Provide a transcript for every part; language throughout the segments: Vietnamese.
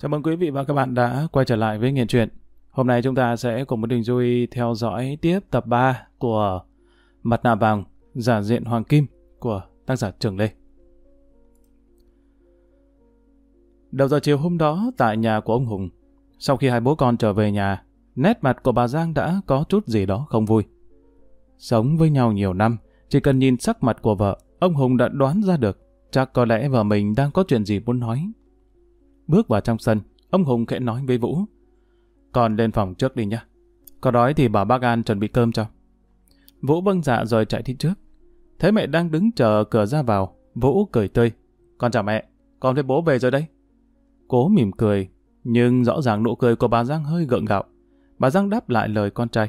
Chào mừng quý vị và các bạn đã quay trở lại với Nghiện Truyện. Hôm nay chúng ta sẽ cùng với Đình Duy theo dõi tiếp tập 3 của Mặt nạ vàng giả diện Hoàng Kim của tác giả Trường Lê. Đầu giờ chiều hôm đó tại nhà của ông Hùng, sau khi hai bố con trở về nhà, nét mặt của bà Giang đã có chút gì đó không vui. Sống với nhau nhiều năm, chỉ cần nhìn sắc mặt của vợ, ông Hùng đã đoán ra được chắc có lẽ vợ mình đang có chuyện gì muốn nói. Bước vào trong sân, ông Hùng khẽ nói với Vũ: "Con lên phòng trước đi nhé. Có đói thì bảo bác An chuẩn bị cơm cho." Vũ vâng dạ rồi chạy đi trước. Thấy mẹ đang đứng chờ cửa ra vào, Vũ cười tươi: "Con chào mẹ, con với bố về rồi đây." Cố mỉm cười, nhưng rõ ràng nụ cười của bà Giang hơi gượng gạo. Bà Giang đáp lại lời con trai: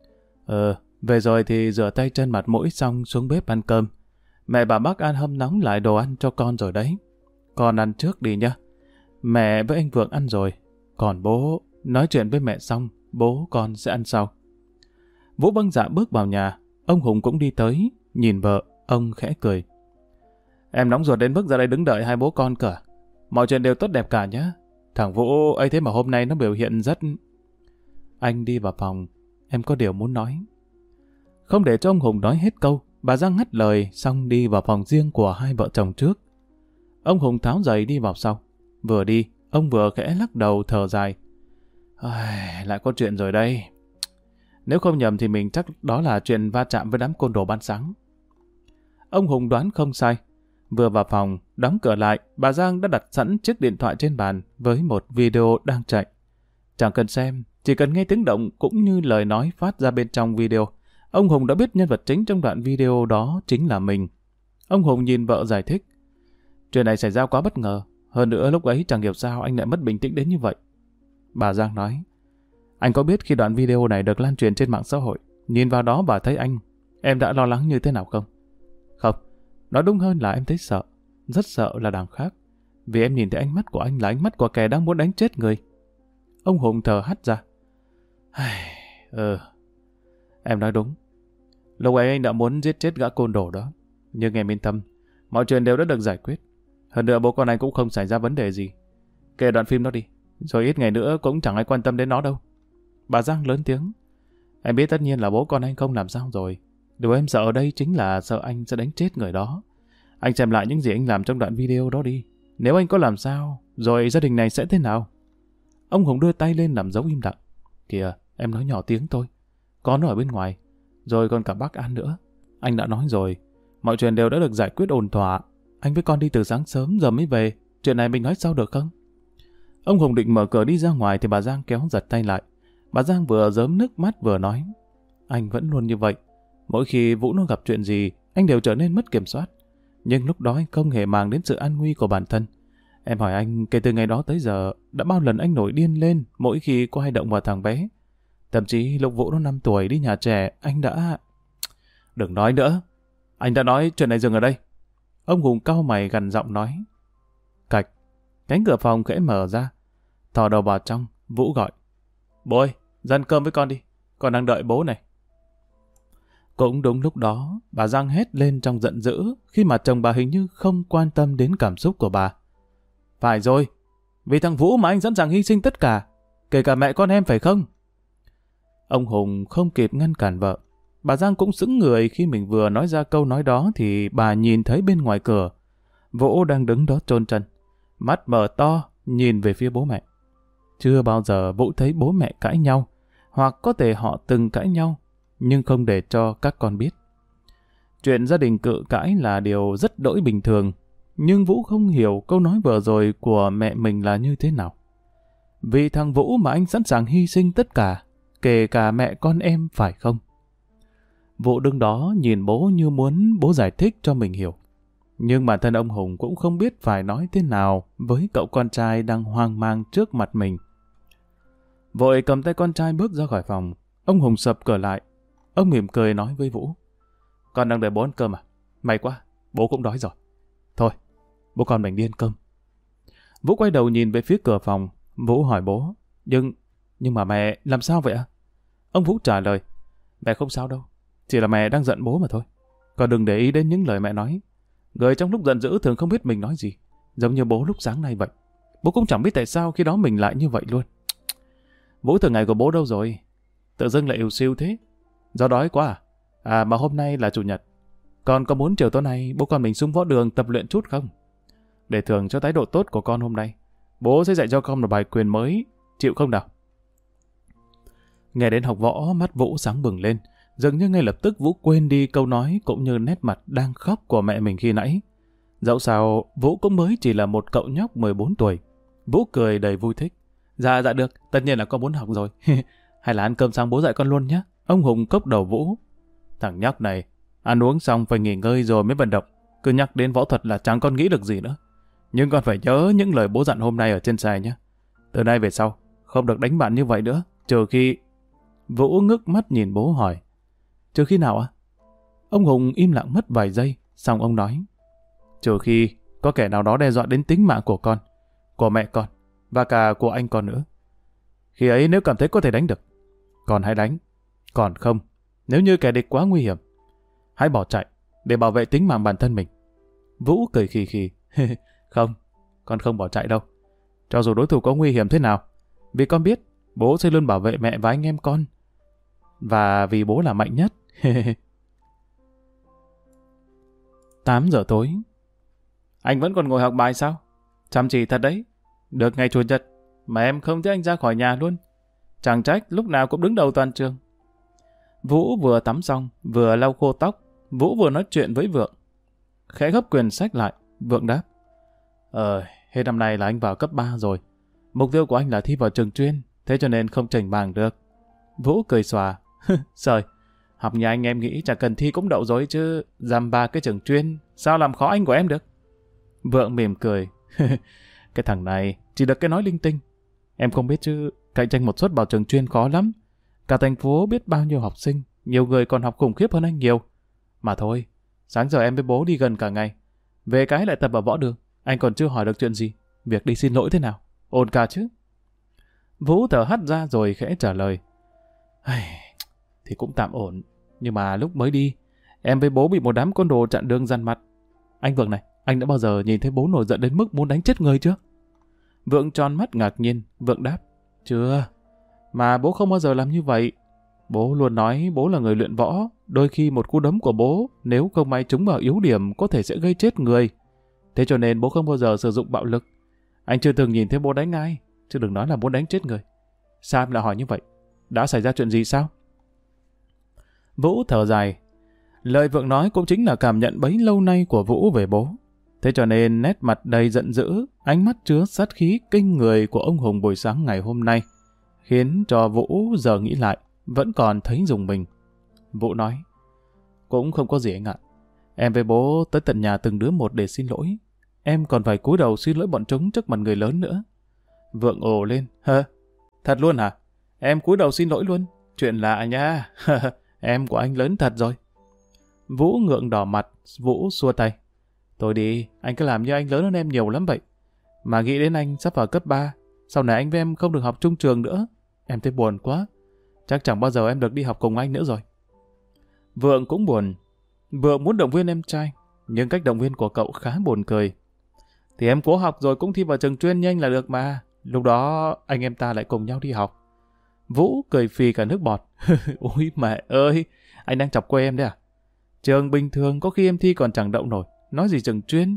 Về rồi thì rửa tay chân mặt mũi xong xuống bếp ăn cơm. Mẹ bảo bác An hâm nóng lại đồ ăn cho con rồi đấy. Con ăn trước đi nhá. Mẹ với anh Vượng ăn rồi. Còn bố, nói chuyện với mẹ xong, bố con sẽ ăn sau." Vũ vâng dạ bước vào nhà. Ông Hùng cũng đi tới, nhìn vợ, ông khẽ cười: "Em nóng ruột đến mức ra đây đứng đợi hai bố con cả. Mọi chuyện đều tốt đẹp cả nhá. Thằng Vũ ấy thế mà hôm nay nó biểu hiện rất..." "Anh đi vào phòng, em có điều muốn nói." Không để cho ông Hùng nói hết câu, bà Giang ngắt lời xong đi vào phòng riêng của hai vợ chồng trước. Ông Hùng tháo giày đi vào sau. Vừa đi, ông vừa khẽ lắc đầu thở dài: "Lại có chuyện rồi đây. Nếu không nhầm thì mình chắc đó là chuyện va chạm với đám côn đồ ban sáng." Ông Hùng đoán không sai. Vừa vào phòng, đóng cửa lại, bà Giang đã đặt sẵn chiếc điện thoại trên bàn với một video đang chạy. Chẳng cần xem, chỉ cần nghe tiếng động cũng như lời nói phát ra bên trong video, ông Hùng đã biết nhân vật chính trong đoạn video đó chính là mình. Ông Hùng nhìn vợ giải thích: "Chuyện này xảy ra quá bất ngờ. Hơn nữa lúc ấy chẳng hiểu sao anh lại mất bình tĩnh đến như vậy." Bà Giang nói: "Anh có biết khi đoạn video này được lan truyền trên mạng xã hội, nhìn vào đó bà thấy anh, em đã lo lắng như thế nào không?" "Không, nói đúng hơn là em thấy sợ. Rất sợ là đằng khác. Vì em nhìn thấy ánh mắt của anh là ánh mắt của kẻ đang muốn đánh chết người." Ông Hùng thở hắt ra: Em nói đúng. Lúc ấy anh đã muốn giết chết gã côn đồ đó. Nhưng em yên tâm, mọi chuyện đều đã được giải quyết. Hơn nữa bố con anh cũng không xảy ra vấn đề gì. Kể đoạn phim đó đi, rồi ít ngày nữa cũng chẳng ai quan tâm đến nó đâu." Bà Giang lớn tiếng: "Em biết tất nhiên là bố con anh không làm sao rồi. Điều em sợ ở đây chính là sợ anh sẽ đánh chết người đó. Anh xem lại những gì anh làm trong đoạn video đó đi. Nếu anh có làm sao, rồi gia đình này sẽ thế nào?" Ông Hùng đưa tay lên làm dấu im lặng: "Kìa, em nói nhỏ tiếng thôi. Con nó ở bên ngoài, rồi còn cả bác An nữa. Anh đã nói rồi, mọi chuyện đều đã được giải quyết ổn thỏa. Anh với con đi từ sáng sớm giờ mới về. Chuyện này mình nói sau được không?" Ông Hùng định mở cửa đi ra ngoài thì bà Giang kéo giật tay lại. Bà Giang vừa rớm nước mắt vừa nói: "Anh vẫn luôn như vậy. Mỗi khi Vũ nó gặp chuyện gì, anh đều trở nên mất kiểm soát. Nhưng lúc đó anh không hề màng đến sự an nguy của bản thân. Em hỏi anh, kể từ ngày đó tới giờ, đã bao lần anh nổi điên lên mỗi khi có ai động vào thằng bé? Thậm chí lúc Vũ nó 5 tuổi đi nhà trẻ, anh đã..." "Đừng nói nữa. Anh đã nói chuyện này dừng ở đây." Ông Hùng cau mày gằn giọng nói. Cạch, cánh cửa phòng khẽ mở ra. Thò đầu vào trong, Vũ gọi: "Bố ơi, ra ăn cơm với con đi. Con đang đợi bố này." Cũng đúng lúc đó, bà Giang hét lên trong giận dữ khi mà chồng bà hình như không quan tâm đến cảm xúc của bà. "Phải rồi, vì thằng Vũ mà anh sẵn sàng hy sinh tất cả, kể cả mẹ con em phải không?" Ông Hùng không kịp ngăn cản vợ. Bà Giang cũng sững người khi mình vừa nói ra câu nói đó thì bà nhìn thấy bên ngoài cửa, Vũ đang đứng đó chôn chân, mắt mở to nhìn về phía bố mẹ. Chưa bao giờ Vũ thấy bố mẹ cãi nhau, hoặc có thể họ từng cãi nhau, nhưng không để cho các con biết. Chuyện gia đình cự cãi là điều rất đỗi bình thường, nhưng Vũ không hiểu câu nói vừa rồi của mẹ mình là như thế nào. Vì thằng Vũ mà anh sẵn sàng hy sinh tất cả, kể cả mẹ con em phải không? Vũ đứng đó nhìn bố như muốn bố giải thích cho mình hiểu. Nhưng bản thân ông Hùng cũng không biết phải nói thế nào với cậu con trai đang hoang mang trước mặt mình. Vội cầm tay con trai bước ra khỏi phòng, ông Hùng sập cửa lại. Ông mỉm cười nói với Vũ: "Con đang đợi bố ăn cơm à? May quá, bố cũng đói rồi. Thôi, bố con mình đi ăn cơm." Vũ quay đầu nhìn về phía cửa phòng. Vũ hỏi bố: Nhưng mà mẹ làm sao vậy ạ?" Ông Vũ trả lời: "Mẹ không sao đâu, chỉ là mẹ đang giận bố mà thôi. Con đừng để ý đến những lời mẹ nói. Người trong lúc giận dữ thường không biết mình nói gì, giống như bố lúc sáng nay vậy. Bố cũng chẳng biết tại sao khi đó mình lại như vậy luôn. Vũ thường ngày của bố đâu rồi? Tự dưng lại yêu siêu thế. Do đói quá à? À mà hôm nay là chủ nhật. Con có muốn chiều tối nay bố con mình xuống võ đường tập luyện chút không? Để thưởng cho thái độ tốt của con hôm nay, bố sẽ dạy cho con một bài quyền mới. Chịu không nào? Nghe đến học võ, mắt Vũ sáng bừng lên. Dường như ngay lập tức Vũ quên đi câu nói cũng như nét mặt đang khóc của mẹ mình khi nãy. Dẫu sao, Vũ cũng mới chỉ là một cậu nhóc 14 tuổi. Vũ cười đầy vui thích. Dạ được, tất nhiên là con muốn học rồi. Hay là ăn cơm xong bố dạy con luôn nhé. Ông Hùng cốc đầu Vũ. Thằng nhóc này, ăn uống xong phải nghỉ ngơi rồi mới vận động. Cứ nhắc đến võ thuật là chẳng con nghĩ được gì nữa. Nhưng con phải nhớ những lời bố dặn hôm nay ở trên xe nhé. Từ nay về sau, không được đánh bạn như vậy nữa. Trừ khi... Vũ ngước mắt nhìn bố hỏi. Trừ khi nào ạ? Ông Hùng im lặng mất vài giây, xong ông nói. Trừ khi có kẻ nào đó đe dọa đến tính mạng của con, của mẹ con, và cả của anh con nữa. Khi ấy nếu cảm thấy có thể đánh được, con hãy đánh. Còn không, nếu như kẻ địch quá nguy hiểm, hãy bỏ chạy để bảo vệ tính mạng bản thân mình. Vũ cười khì khì. Không, con không bỏ chạy đâu. Cho dù đối thủ có nguy hiểm thế nào, vì con biết bố sẽ luôn bảo vệ mẹ và anh em con. Và vì bố là mạnh nhất. 8 giờ tối. Anh vẫn còn ngồi học bài sao? Chăm chỉ thật đấy. Được ngày chủ nhật mà em không thấy anh ra khỏi nhà luôn. Chẳng trách lúc nào cũng đứng đầu toàn trường. Vũ vừa tắm xong, vừa lau khô tóc. Vũ vừa nói chuyện với Vượng. Khẽ gấp quyển sách lại, Vượng đáp. Hết năm nay là anh vào cấp 3 rồi. Mục tiêu của anh là thi vào trường chuyên, thế cho nên không chảnh màng được. Vũ cười xòa. Trời, học nhà anh em nghĩ chẳng cần thi cũng đậu rồi chứ. Dăm ba cái trường chuyên, sao làm khó anh của em được? Vượng mỉm cười. Cái thằng này chỉ được cái nói linh tinh. Em không biết chứ, cạnh tranh một suất vào trường chuyên khó lắm. Cả thành phố biết bao nhiêu học sinh, nhiều người còn học khủng khiếp hơn anh nhiều. Mà thôi, sáng giờ em với bố đi gần cả ngày. Về cái lại tập ở võ đường, anh còn chưa hỏi được chuyện gì. Việc đi xin lỗi thế nào? Ổn cả chứ? Vũ thở hắt ra rồi khẽ trả lời. Thì cũng tạm ổn, nhưng mà lúc mới đi, em với bố bị một đám côn đồ chặn đường dằn mặt. Anh Vượng này, anh đã bao giờ nhìn thấy bố nổi giận đến mức muốn đánh chết người chưa? Vượng tròn mắt ngạc nhiên, Vượng đáp. Chưa, mà bố không bao giờ làm như vậy. Bố luôn nói bố là người luyện võ, đôi khi một cú đấm của bố nếu không may trúng vào yếu điểm có thể sẽ gây chết người. Thế cho nên bố không bao giờ sử dụng bạo lực. Anh chưa từng nhìn thấy bố đánh ai, chứ đừng nói là bố đánh chết người. Sao em lại hỏi như vậy? Đã xảy ra chuyện gì sao? Vũ thở dài. Lời Vượng nói cũng chính là cảm nhận bấy lâu nay của Vũ về bố. Thế cho nên nét mặt đầy giận dữ, ánh mắt chứa sát khí kinh người của ông Hùng buổi sáng ngày hôm nay, khiến cho Vũ giờ nghĩ lại, vẫn còn thấy rùng mình. Vũ nói, cũng không có gì anh ạ. Em với bố tới tận nhà từng đứa một để xin lỗi. Em còn phải cúi đầu xin lỗi bọn chúng trước mặt người lớn nữa. Vượng ồ lên, thật luôn hả? Em cúi đầu xin lỗi luôn? Chuyện lạ nha. Em của anh lớn thật rồi. Vũ ngượng đỏ mặt, Vũ xua tay. Thôi đi, anh cứ làm như anh lớn hơn em nhiều lắm vậy. Mà nghĩ đến anh sắp vào cấp 3, sau này anh với em không được học chung trường nữa. Em thấy buồn quá. Chắc chẳng bao giờ em được đi học cùng anh nữa rồi. Vượng cũng buồn. Vượng muốn động viên em trai, nhưng cách động viên của cậu khá buồn cười. Thì em cố học rồi cũng thi vào trường chuyên nhanh là được mà. Lúc đó anh em ta lại cùng nhau đi học. Vũ cười phì cả nước bọt. Ôi mẹ ơi, anh đang chọc quê em đấy à? Trường bình thường có khi em thi còn chẳng đậu nổi, nói gì trường chuyên.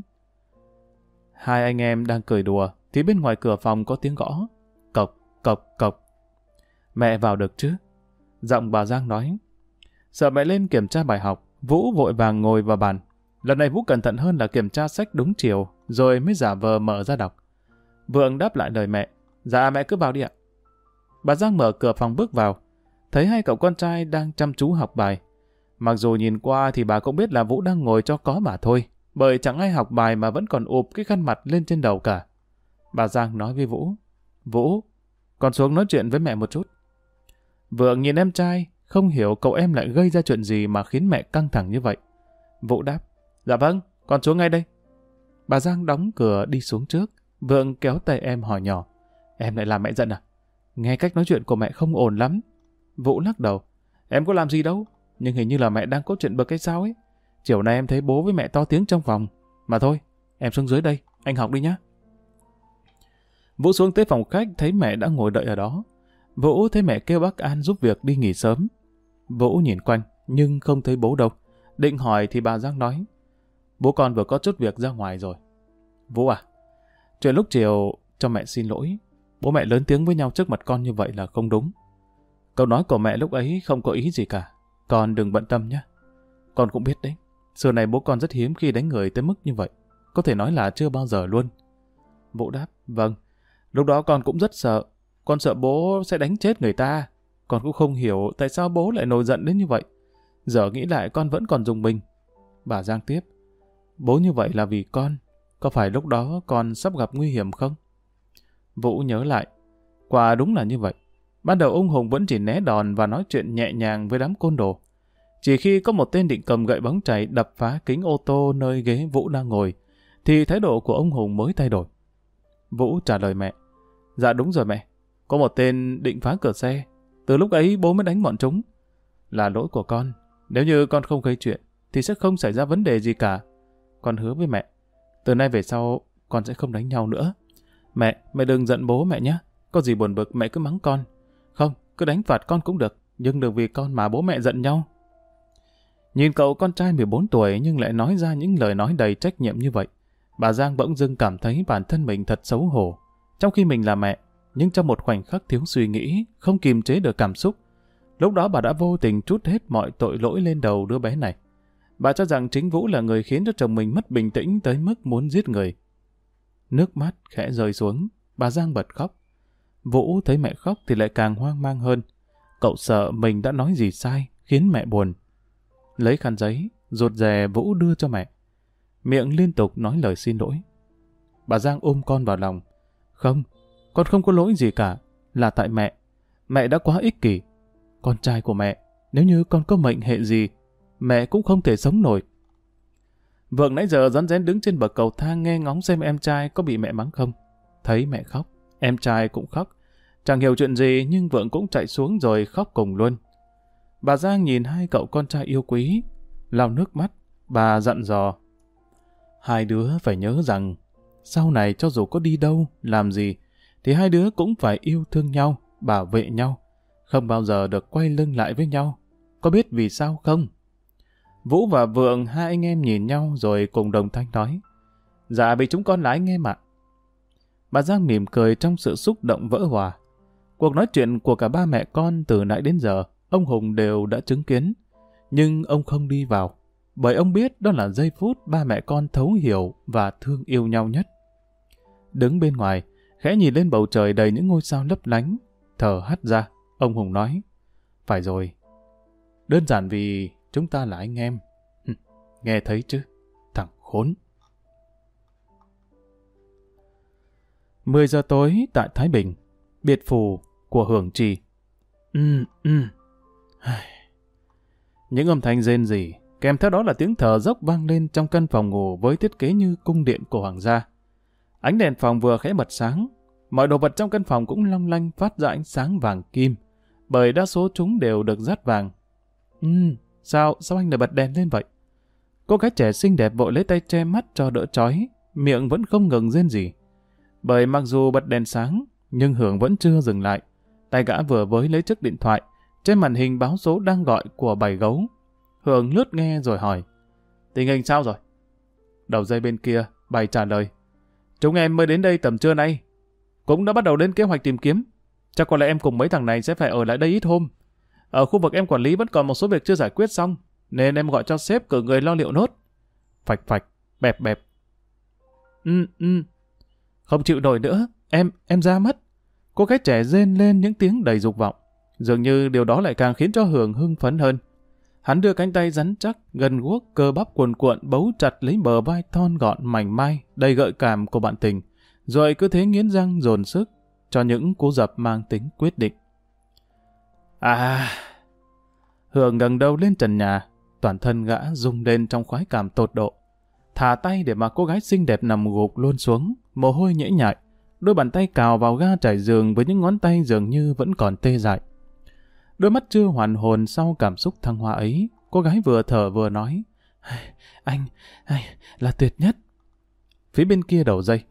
Hai anh em đang cười đùa, thì bên ngoài cửa phòng có tiếng gõ. Cộc, cộc, cộc. Mẹ vào được chứ? Giọng bà Giang nói. Sợ mẹ lên kiểm tra bài học, Vũ vội vàng ngồi vào bàn. Lần này Vũ cẩn thận hơn là kiểm tra sách đúng chiều, rồi mới giả vờ mở ra đọc. Vượng đáp lại lời mẹ. Dạ mẹ cứ vào đi ạ. Bà Giang mở cửa phòng bước vào, thấy hai cậu con trai đang chăm chú học bài. Mặc dù nhìn qua thì bà cũng biết là Vũ đang ngồi cho có mà thôi, bởi chẳng ai học bài mà vẫn còn ụp cái khăn mặt lên trên đầu cả. Bà Giang nói với Vũ. Vũ, con xuống nói chuyện với mẹ một chút. Vượng nhìn em trai, không hiểu cậu em lại gây ra chuyện gì mà khiến mẹ căng thẳng như vậy. Vũ đáp. Dạ vâng, con xuống ngay đây. Bà Giang đóng cửa đi xuống trước. Vượng kéo tay em hỏi nhỏ. Em lại làm mẹ giận à? Nghe cách nói chuyện của mẹ không ổn lắm. Vũ lắc đầu. Em có làm gì đâu, nhưng hình như là mẹ đang có chuyện bực hay sao ấy. Chiều nay em thấy bố với mẹ to tiếng trong phòng. Mà thôi, em xuống dưới đây, anh học đi nhá. Vũ xuống tới phòng khách thấy mẹ đã ngồi đợi ở đó. Vũ thấy mẹ kêu bác An giúp việc đi nghỉ sớm. Vũ nhìn quanh nhưng không thấy bố đâu. Định hỏi thì bà Giang nói: bố con vừa có chút việc ra ngoài rồi. Vũ à, chuyện lúc chiều cho mẹ xin lỗi. Bố mẹ lớn tiếng với nhau trước mặt con như vậy là không đúng. Câu nói của mẹ lúc ấy không có ý gì cả. Con đừng bận tâm nhé. Con cũng biết đấy, xưa này bố con rất hiếm khi đánh người tới mức như vậy. Có thể nói là chưa bao giờ luôn. Vũ đáp: vâng. Lúc đó con cũng rất sợ. Con sợ bố sẽ đánh chết người ta. Con cũng không hiểu tại sao bố lại nổi giận đến như vậy. Giờ nghĩ lại con vẫn còn rùng mình. Bà Giang tiếp: bố như vậy là vì con. Có phải lúc đó con sắp gặp nguy hiểm không? Vũ nhớ lại. Quả đúng là như vậy. Ban đầu ông Hùng vẫn chỉ né đòn và nói chuyện nhẹ nhàng với đám côn đồ. Chỉ khi có một tên định cầm gậy bóng chảy đập phá kính ô tô nơi ghế Vũ đang ngồi, thì thái độ của ông Hùng mới thay đổi. Vũ trả lời mẹ: dạ đúng rồi mẹ. Có một tên định phá cửa xe. Từ lúc ấy bố mới đánh bọn chúng. Là lỗi của con. Nếu như con không gây chuyện, thì sẽ không xảy ra vấn đề gì cả. Con hứa với mẹ, từ nay về sau con sẽ không đánh nhau nữa. Mẹ đừng giận bố mẹ nhé. Có gì buồn bực mẹ cứ mắng con. Không, cứ đánh phạt con cũng được, nhưng đừng vì con mà bố mẹ giận nhau. Nhìn cậu con trai 14 tuổi nhưng lại nói ra những lời nói đầy trách nhiệm như vậy, bà Giang bỗng dưng cảm thấy bản thân mình thật xấu hổ. Trong khi mình là mẹ, nhưng trong một khoảnh khắc thiếu suy nghĩ, không kiềm chế được cảm xúc, lúc đó bà đã vô tình trút hết mọi tội lỗi lên đầu đứa bé này. Bà cho rằng chính Vũ là người khiến cho chồng mình mất bình tĩnh tới mức muốn giết người. Nước mắt khẽ rơi xuống, bà Giang bật khóc. Vũ thấy mẹ khóc thì lại càng hoang mang hơn. Cậu sợ mình đã nói gì sai, khiến mẹ buồn. Lấy khăn giấy, rụt rè Vũ đưa cho mẹ. Miệng liên tục nói lời xin lỗi. Bà Giang ôm con vào lòng. Không, con không có lỗi gì cả. Là tại mẹ. Mẹ đã quá ích kỷ. Con trai của mẹ, nếu như con có mệnh hệ gì, mẹ cũng không thể sống nổi. Vượng nãy giờ rón rén đứng trên bậc cầu thang nghe ngóng xem em trai có bị mẹ mắng không. Thấy mẹ khóc, em trai cũng khóc. Chẳng hiểu chuyện gì nhưng Vượng cũng chạy xuống rồi khóc cùng luôn. Bà Giang nhìn hai cậu con trai yêu quý, lau nước mắt, bà dặn dò: hai đứa phải nhớ rằng, sau này cho dù có đi đâu, làm gì, thì hai đứa cũng phải yêu thương nhau, bảo vệ nhau, không bao giờ được quay lưng lại với nhau. Có biết vì sao không? Vũ và Vượng hai anh em nhìn nhau rồi cùng đồng thanh nói: dạ vì chúng con là anh em ạ. Bà Giang mỉm cười trong sự xúc động vỡ hòa. Cuộc nói chuyện của cả ba mẹ con từ nãy đến giờ, ông Hùng đều đã chứng kiến. Nhưng ông không đi vào, bởi ông biết đó là giây phút ba mẹ con thấu hiểu và thương yêu nhau nhất. Đứng bên ngoài, khẽ nhìn lên bầu trời đầy những ngôi sao lấp lánh, thở hắt ra, ông Hùng nói: phải rồi, đơn giản vì chúng ta là anh em. Nghe thấy chứ, thằng khốn. 10 giờ tối tại Thái Bình, biệt phủ của Hưởng Trì. Những âm thanh rên rỉ, kèm theo đó là tiếng thở dốc vang lên trong căn phòng ngủ với thiết kế như cung điện của hoàng gia. Ánh đèn phòng vừa khẽ bật sáng, mọi đồ vật trong căn phòng cũng long lanh phát ra ánh sáng vàng kim, bởi đa số chúng đều được dát vàng. Sao anh lại bật đèn lên vậy? Cô gái trẻ xinh đẹp vội lấy tay che mắt cho đỡ chói, miệng vẫn không ngừng rên rỉ. Bởi mặc dù bật đèn sáng, nhưng Hưởng vẫn chưa dừng lại. Tay gã vừa với lấy chiếc điện thoại, trên màn hình báo số đang gọi của Bảy Gấu. Hưởng lướt nghe rồi hỏi: tình hình sao rồi? Đầu dây bên kia, Bảy trả lời: chúng em mới đến đây tầm trưa nay, cũng đã bắt đầu lên kế hoạch tìm kiếm. Chắc có lẽ em cùng mấy thằng này sẽ phải ở lại đây ít hôm. Ở khu vực em quản lý vẫn còn một số việc chưa giải quyết xong, nên em gọi cho sếp cử người lo liệu nốt. Phạch phạch, bẹp bẹp. Không chịu nổi nữa, em ra mất. Cô gái trẻ rên lên những tiếng đầy dục vọng. Dường như điều đó lại càng khiến cho Hưởng hưng phấn hơn. Hắn đưa cánh tay rắn chắc, gần guốc, cơ bắp cuồn cuộn bấu chặt lấy bờ vai thon gọn mảnh mai, đầy gợi cảm của bạn tình, rồi cứ thế nghiến răng dồn sức cho những cú dập mang tính quyết định. Hưởng ngẩng đầu lên trần nhà, toàn thân gã rung lên trong khoái cảm tột độ. Thả tay để mà cô gái xinh đẹp nằm gục luôn xuống, mồ hôi nhễ nhại, đôi bàn tay cào vào ga trải giường với những ngón tay dường như vẫn còn tê dại. Đôi mắt chưa hoàn hồn sau cảm xúc thăng hoa ấy, cô gái vừa thở vừa nói: anh là tuyệt nhất. Phía bên kia đầu dây,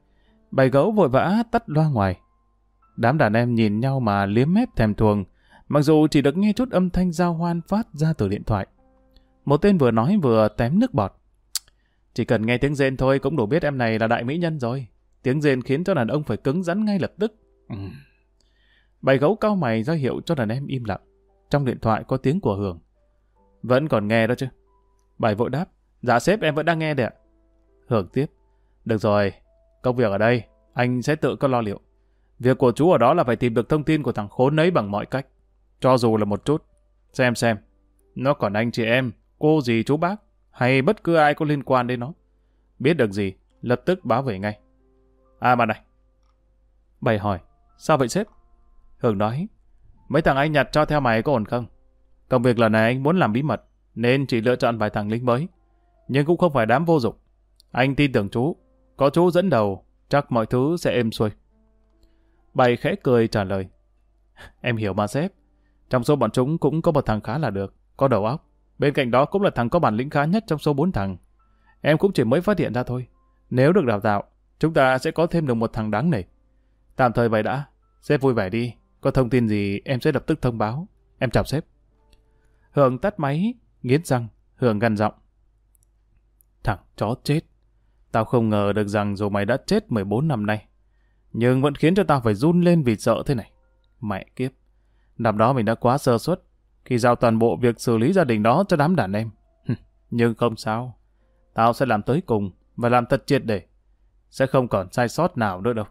Bảy Gấu vội vã tắt loa ngoài. Đám đàn em nhìn nhau mà liếm mép thèm thuồng, mặc dù chỉ được nghe chút âm thanh giao hoan phát ra từ điện thoại. Một tên vừa nói vừa tém nước bọt. Chỉ cần nghe tiếng rên thôi cũng đủ biết em này là đại mỹ nhân rồi. Tiếng rên khiến cho đàn ông phải cứng rắn ngay lập tức. Bảy Gấu cau mày ra hiệu cho đàn em im lặng. Trong điện thoại có tiếng của Hường. Vẫn còn nghe đó chứ? Bảy vội đáp. Dạ sếp, em vẫn đang nghe đấy ạ. Hường tiếp. Được rồi, công việc ở đây anh sẽ tự có lo liệu. Việc của chú ở đó là phải tìm được thông tin của thằng khốn ấy bằng mọi cách, cho dù là một chút. Xem nó còn anh chị em, cô dì chú bác hay bất cứ ai có liên quan đến nó. Biết được gì lập tức báo về ngay. À mà này. Bảy hỏi. Sao vậy sếp? Hường nói. Mấy thằng anh nhặt cho theo mày có ổn không? Công việc lần này anh muốn làm bí mật nên chỉ lựa chọn vài thằng lính mới, nhưng cũng không phải đám vô dụng. Anh tin tưởng chú, có chú dẫn đầu chắc mọi thứ sẽ êm xuôi. Bảy khẽ cười trả lời. Em hiểu mà sếp. Trong số bọn chúng cũng có một thằng khá là được, có đầu óc. Bên cạnh đó cũng là thằng có bản lĩnh khá nhất trong số 4 thằng. Em cũng chỉ mới phát hiện ra thôi. Nếu được đào tạo, chúng ta sẽ có thêm được một thằng đáng nể. Tạm thời vậy đã. Sếp vui vẻ đi. Có thông tin gì em sẽ lập tức thông báo. Em chào sếp. Hường tắt máy, nghiến răng. Hường gằn giọng. Thằng chó chết. Tao không ngờ được rằng dù mày đã chết 14 năm nay, nhưng vẫn khiến cho tao phải run lên vì sợ thế này. Mẹ kiếp. Năm đó mình đã quá sơ suất khi giao toàn bộ việc xử lý gia đình đó cho đám đàn em. Nhưng không sao. Tao sẽ làm tới cùng và làm thật triệt để. Sẽ không còn sai sót nào nữa đâu.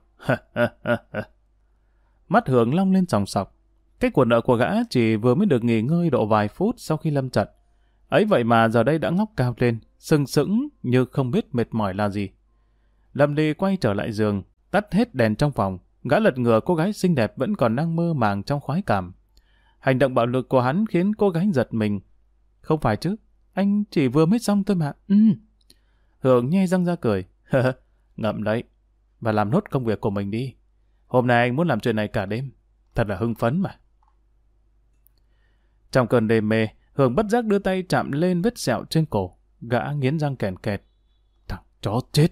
Mắt Hường long lên sòng sọc. Cái quần nợ của gã chỉ vừa mới được nghỉ ngơi độ vài phút sau khi lâm trận. Ấy vậy mà giờ đây đã ngóc cao lên, sừng sững như không biết mệt mỏi là gì. Lâm Ly quay trở lại giường, tắt hết đèn trong phòng. Gã lật ngửa cô gái xinh đẹp vẫn còn đang mơ màng trong khoái cảm. Hành động bạo lực của hắn khiến cô gái giật mình. Không phải chứ, anh chỉ vừa mới xong thôi mà. Hường nhe răng ra cười. Ngậm đấy, và làm nốt công việc của mình đi. Hôm nay anh muốn làm chuyện này cả đêm. Thật là hưng phấn mà. Trong cơn đê mê, Hường bất giác đưa tay chạm lên vết sẹo trên cổ. Gã nghiến răng kèn kẹt. Thằng chó chết.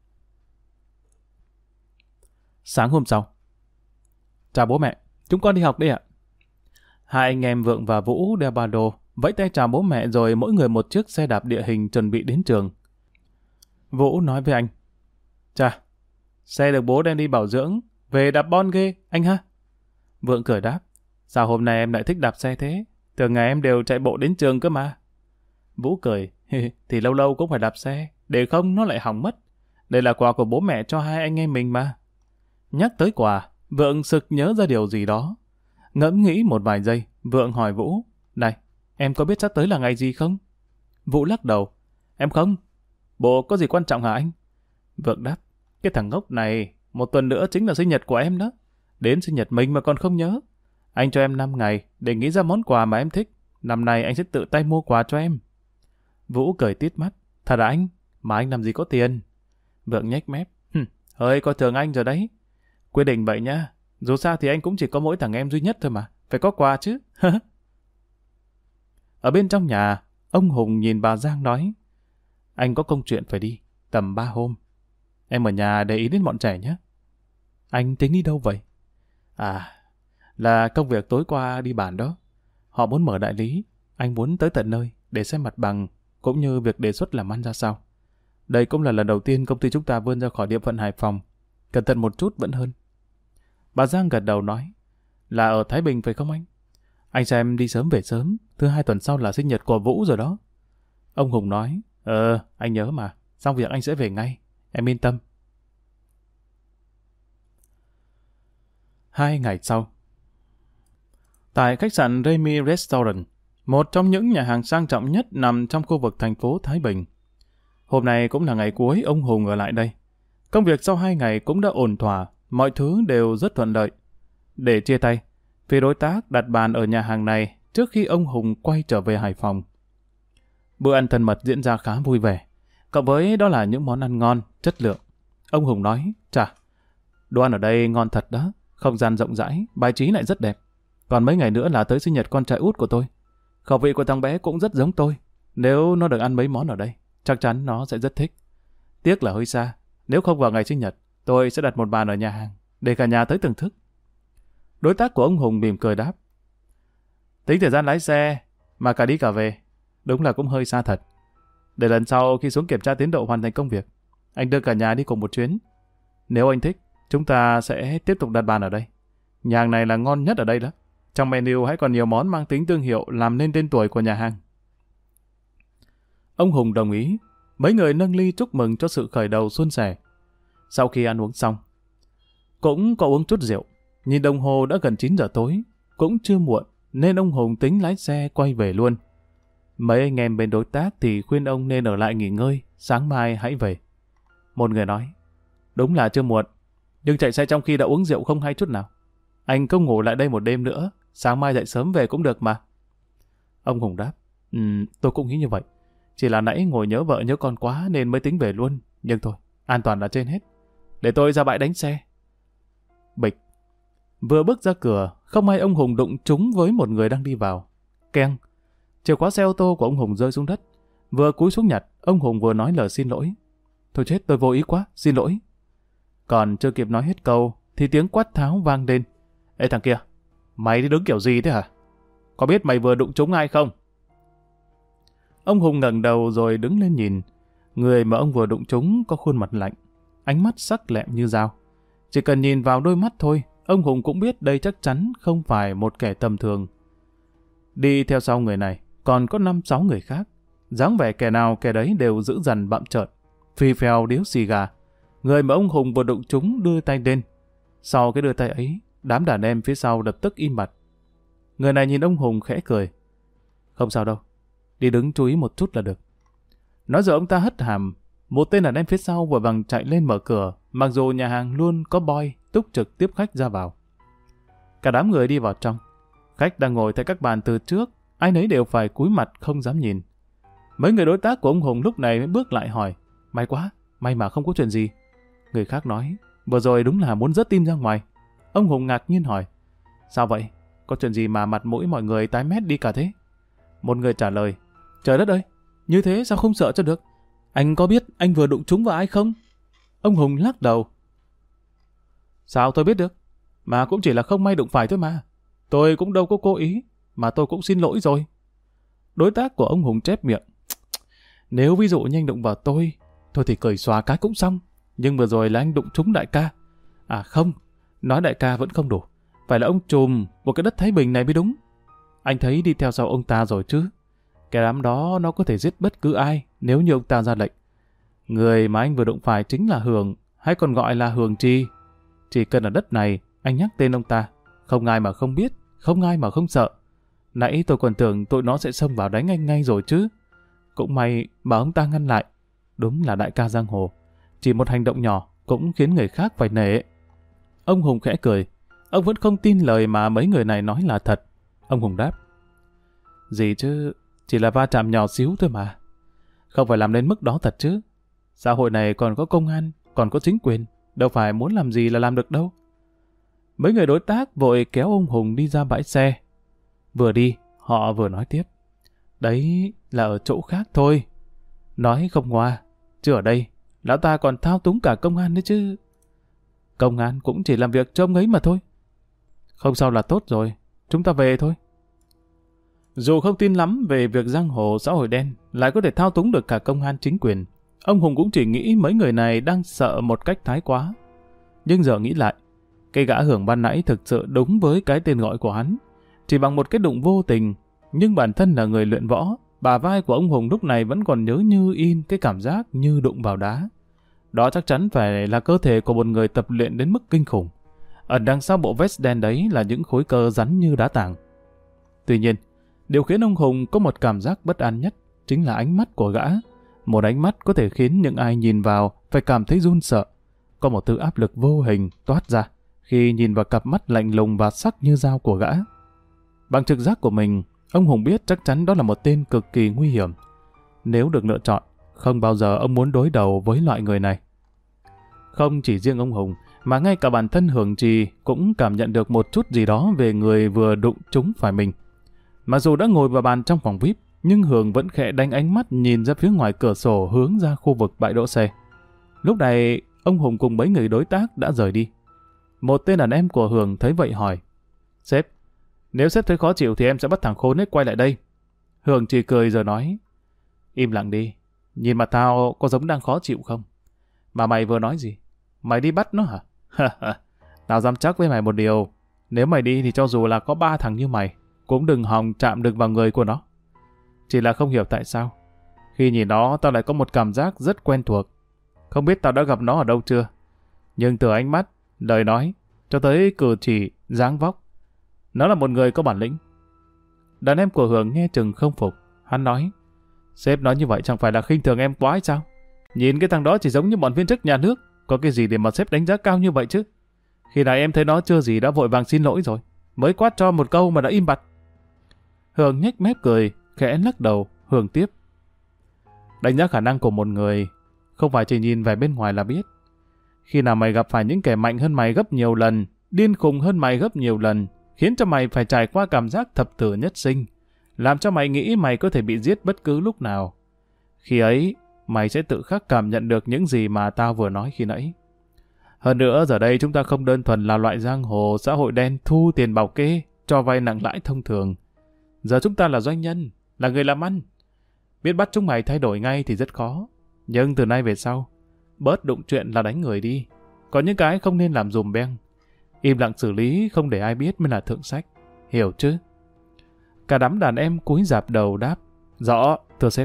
Sáng hôm sau. Chào bố mẹ, chúng con đi học đi ạ. Hai anh em Vượng và Vũ đeo ba lô, vẫy tay chào bố mẹ rồi mỗi người một chiếc xe đạp địa hình chuẩn bị đến trường. Vũ nói với anh. Chà, xe được bố đem đi bảo dưỡng, về đạp bon ghê, anh ha. Vượng cười đáp. Sao hôm nay em lại thích đạp xe thế? Thường ngày em đều chạy bộ đến trường cơ mà. Vũ cười. Thì lâu lâu cũng phải đạp xe, để không nó lại hỏng mất. Đây là quà của bố mẹ cho hai anh em mình mà. Nhắc tới quà, Vượng sực nhớ ra điều gì đó. Ngẫm nghĩ một vài giây, Vượng hỏi Vũ. Này, em có biết sắp tới là ngày gì không? Vũ lắc đầu. Em không. Bộ có gì quan trọng hả anh? Vượng đáp. Cái thằng ngốc này, một tuần nữa chính là sinh nhật của em đó. Đến sinh nhật mình mà còn không nhớ. Anh cho em 5 ngày để nghĩ ra món quà mà em thích. Năm nay anh sẽ tự tay mua quà cho em. Vũ cười tít mắt. Thật à anh? Mà anh làm gì có tiền? Vượng nhếch mép. Hơi coi thường anh rồi đấy. Quyết định vậy nhá. Dù sao thì anh cũng chỉ có mỗi thằng em duy nhất thôi mà. Phải có quà chứ. Ở bên trong nhà, ông Hùng nhìn bà Giang nói. Anh có công chuyện phải đi. Tầm 3 hôm. Em ở nhà để ý đến bọn trẻ nhé. Anh tính đi đâu vậy? À, là công việc tối qua đi bàn đó. Họ muốn mở đại lý. Anh muốn tới tận nơi để xem mặt bằng cũng như việc đề xuất làm ăn ra sao. Đây cũng là lần đầu tiên công ty chúng ta vươn ra khỏi địa phận Hải Phòng. Cẩn thận một chút vẫn hơn. Bà Giang gật đầu nói. Là ở Thái Bình phải không anh? Anh xem đi sớm về sớm. Thứ 2 tuần sau là sinh nhật của Vũ rồi đó. Ông Hùng nói. Anh nhớ mà. Xong việc anh sẽ về ngay. Em yên tâm. 2 ngày sau. Tại khách sạn Remy Restaurant, một trong những nhà hàng sang trọng nhất nằm trong khu vực thành phố Thái Bình. Hôm nay cũng là ngày cuối ông Hùng ở lại đây. Công việc sau 2 ngày cũng đã ổn thỏa, mọi thứ đều rất thuận lợi. Để chia tay, phía đối tác đặt bàn ở nhà hàng này trước khi ông Hùng quay trở về Hải Phòng. Bữa ăn thân mật diễn ra khá vui vẻ, cộng với đó là những món ăn ngon, chất lượng. Ông Hùng nói, chà, đồ ăn ở đây ngon thật đó, không gian rộng rãi, bài trí lại rất đẹp. Còn mấy ngày nữa là tới sinh nhật con trai út của tôi. Khẩu vị của thằng bé cũng rất giống tôi. Nếu nó được ăn mấy món ở đây, chắc chắn nó sẽ rất thích. Tiếc là hơi xa. Nếu không vào ngày sinh nhật, Tôi sẽ đặt một bàn ở nhà hàng, để cả nhà tới thưởng thức. Đối tác của ông Hùng mỉm cười đáp. Tính thời gian lái xe, mà cả đi cả về, đúng là cũng hơi xa thật. Để lần sau khi xuống kiểm tra tiến độ hoàn thành công việc, anh đưa cả nhà đi cùng một chuyến. Nếu anh thích, chúng ta sẽ tiếp tục đặt bàn ở đây. Nhà hàng này là ngon nhất ở đây đó. Trong menu hãy còn nhiều món mang tính thương hiệu làm nên tên tuổi của nhà hàng. Ông Hùng đồng ý. Mấy người nâng ly chúc mừng cho sự khởi đầu suôn sẻ. Sau khi ăn uống xong, cũng có uống chút rượu. Nhìn đồng hồ đã gần 9 giờ tối, cũng chưa muộn, nên ông Hùng tính lái xe quay về luôn. Mấy anh em bên đối tác thì khuyên ông nên ở lại nghỉ ngơi, sáng mai hãy về. Một người nói, đúng là chưa muộn, nhưng chạy xe trong khi đã uống rượu không hay chút nào. Anh không ngủ lại đây một đêm nữa, sáng mai dậy sớm về cũng được mà. Ông Hùng đáp, tôi cũng nghĩ như vậy. Chỉ là nãy ngồi nhớ vợ nhớ con quá nên mới tính về luôn. Nhưng thôi, an toàn là trên hết. Để tôi ra bãi đánh xe. Bịch. Vừa bước ra cửa, không may ông Hùng đụng trúng với một người đang đi vào. Keng. Chìa khóa xe ô tô của ông Hùng rơi xuống đất. Vừa cúi xuống nhặt, ông Hùng vừa nói lời xin lỗi. Thôi chết, tôi vô ý quá, xin lỗi. Còn chưa kịp nói hết câu, thì tiếng quát tháo vang lên. Ê thằng kia, mày đi đứng kiểu gì thế hả? Có biết mày vừa đụng trúng ai không? Ông Hùng ngẩng đầu rồi đứng lên nhìn. Người mà ông vừa đụng trúng có khuôn mặt lạnh, ánh mắt sắc lẹm như dao. Chỉ cần nhìn vào đôi mắt thôi, ông Hùng cũng biết đây chắc chắn không phải một kẻ tầm thường. Đi theo sau người này, còn có 5-6 người khác. Dáng vẻ kẻ nào kẻ đấy đều dữ dằn bặm trợn, phi phèo điếu xì gà. Người mà ông Hùng vừa đụng trúng đưa tay lên. Sau cái đưa tay ấy, đám đàn em phía sau lập tức im bặt. Người này nhìn ông Hùng khẽ cười. Không sao đâu, đi đứng chú ý một chút là được. Nói rồi ông ta hất hàm. Một tên đàn em phía sau vội vàng chạy lên mở cửa, mặc dù nhà hàng luôn có boy túc trực tiếp khách ra vào. Cả đám người đi vào trong. Khách đang ngồi tại các bàn từ trước, ai nấy đều phải cúi mặt không dám nhìn. Mấy người đối tác của ông Hùng lúc này mới bước lại hỏi, may quá, may mà không có chuyện gì. Người khác nói, vừa rồi đúng là muốn rớt tim ra ngoài. Ông Hùng ngạc nhiên hỏi, sao vậy? Có chuyện gì mà mặt mũi mọi người tái mét đi cả thế? Một người trả lời, trời đất ơi, như thế sao không sợ cho được? Anh có biết anh vừa đụng trúng vào ai không? Ông Hùng lắc đầu. Sao tôi biết được? Mà cũng chỉ là không may đụng phải thôi mà. Tôi cũng đâu có cố ý, mà tôi cũng xin lỗi rồi. Đối tác của ông Hùng chép miệng. Nếu ví dụ như anh đụng vào tôi thì cười xòa cái cũng xong. Nhưng vừa rồi là anh đụng trúng đại ca. À không, nói đại ca vẫn không đủ. Phải là ông trùm của cái đất Thái Bình này mới đúng. Anh thấy đi theo sau ông ta rồi chứ. Cái đám đó nó có thể giết bất cứ ai nếu như ông ta ra lệnh. Người mà anh vừa đụng phải chính là Hường, hay còn gọi là Hường Chi. Chỉ cần ở đất này, anh nhắc tên ông ta. Không ai mà không biết, không ai mà không sợ. Nãy tôi còn tưởng tụi nó sẽ xông vào đánh anh ngay rồi chứ. Cũng may mà ông ta ngăn lại. Đúng là đại ca giang hồ. Chỉ một hành động nhỏ cũng khiến người khác phải nể. Ông Hùng khẽ cười. Ông vẫn không tin lời mà mấy người này nói là thật. Ông Hùng đáp. Gì chứ, chỉ là va chạm nhỏ xíu thôi mà. Không phải làm đến mức đó thật chứ. Xã hội này còn có công an, còn có chính quyền. Đâu phải muốn làm gì là làm được đâu. Mấy người đối tác vội kéo ông Hùng đi ra bãi xe. Vừa đi, họ vừa nói tiếp. Đấy là ở chỗ khác thôi. Nói không ngoa, chứ ở đây, lão ta còn thao túng cả công an đấy chứ. Công an cũng chỉ làm việc cho ông ấy mà thôi. Không sao là tốt rồi, chúng ta về thôi. Dù không tin lắm về việc giang hồ xã hội đen lại có thể thao túng được cả công an chính quyền, ông Hùng cũng chỉ nghĩ mấy người này đang sợ một cách thái quá. Nhưng giờ nghĩ lại, cái gã Hưởng ban nãy thực sự đúng với cái tên gọi của hắn. Chỉ bằng một cái đụng vô tình, nhưng bản thân là người luyện võ, bả vai của ông Hùng lúc này vẫn còn nhớ như in cái cảm giác như đụng vào đá. Đó chắc chắn phải là cơ thể của một người tập luyện đến mức kinh khủng. Ở đằng sau bộ vest đen đấy là những khối cơ rắn như đá tảng. Tuy nhiên, điều khiến ông Hùng có một cảm giác bất an nhất chính là ánh mắt của gã. Một ánh mắt có thể khiến những ai nhìn vào phải cảm thấy run sợ. Có một thứ áp lực vô hình toát ra khi nhìn vào cặp mắt lạnh lùng và sắc như dao của gã. Bằng trực giác của mình, ông Hùng biết chắc chắn đó là một tên cực kỳ nguy hiểm. Nếu được lựa chọn, không bao giờ ông muốn đối đầu với loại người này. Không chỉ riêng ông Hùng, mà ngay cả bản thân Hường Trì cũng cảm nhận được một chút gì đó về người vừa đụng trúng phải mình. Mặc dù đã ngồi vào bàn trong phòng VIP, nhưng Hường vẫn khẽ đánh ánh mắt nhìn ra phía ngoài cửa sổ hướng ra khu vực bãi đỗ xe. Lúc này, ông Hùng cùng mấy người đối tác đã rời đi. Một tên đàn em của Hường thấy vậy hỏi, sếp, nếu sếp thấy khó chịu thì em sẽ bắt thằng Khốn ấy quay lại đây. Hường chỉ cười rồi nói, im lặng đi, nhìn mặt tao có giống đang khó chịu không? Mà mày vừa nói gì? Mày đi bắt nó hả? Tao dám chắc với mày một điều, nếu mày đi thì cho dù là có 3 thằng như mày, cũng đừng hòng chạm được vào người của nó. Chỉ là không hiểu tại sao, khi nhìn nó tao lại có một cảm giác rất quen thuộc. Không biết tao đã gặp nó ở đâu chưa, nhưng từ ánh mắt, lời nói, cho tới cử chỉ, dáng vóc, nó là một người có bản lĩnh. Đàn em của Hường nghe chừng không phục. Hắn nói, sếp nói như vậy chẳng phải là khinh thường em quá hay sao? Nhìn cái thằng đó chỉ giống như bọn viên chức nhà nước, có cái gì để mà sếp đánh giá cao như vậy chứ? Khi này em thấy nó chưa gì đã vội vàng xin lỗi rồi, mới quát cho một câu mà đã im bặt. Hường nhếch mép cười, khẽ lắc đầu. Hường tiếp, đánh giá khả năng của một người không phải chỉ nhìn về bên ngoài là biết. Khi nào mày gặp phải những kẻ mạnh hơn mày gấp nhiều lần, điên khùng hơn mày gấp nhiều lần, khiến cho mày phải trải qua cảm giác thập tử nhất sinh, làm cho mày nghĩ mày có thể bị giết bất cứ lúc nào, khi ấy mày sẽ tự khắc cảm nhận được những gì mà tao vừa nói khi nãy. Hơn nữa, giờ đây chúng ta không đơn thuần là loại giang hồ xã hội đen thu tiền bảo kê, cho vay nặng lãi thông thường. Giờ chúng ta là doanh nhân, là người làm ăn. Biết bắt chúng mày thay đổi ngay thì rất khó. Nhưng từ nay về sau, bớt đụng chuyện là đánh người đi. Có những cái không nên làm dùm beng. Im lặng xử lý, không để ai biết mới là thượng sách. Hiểu chứ? Cả đám đàn em cúi rạp đầu đáp, rõ, thưa sếp.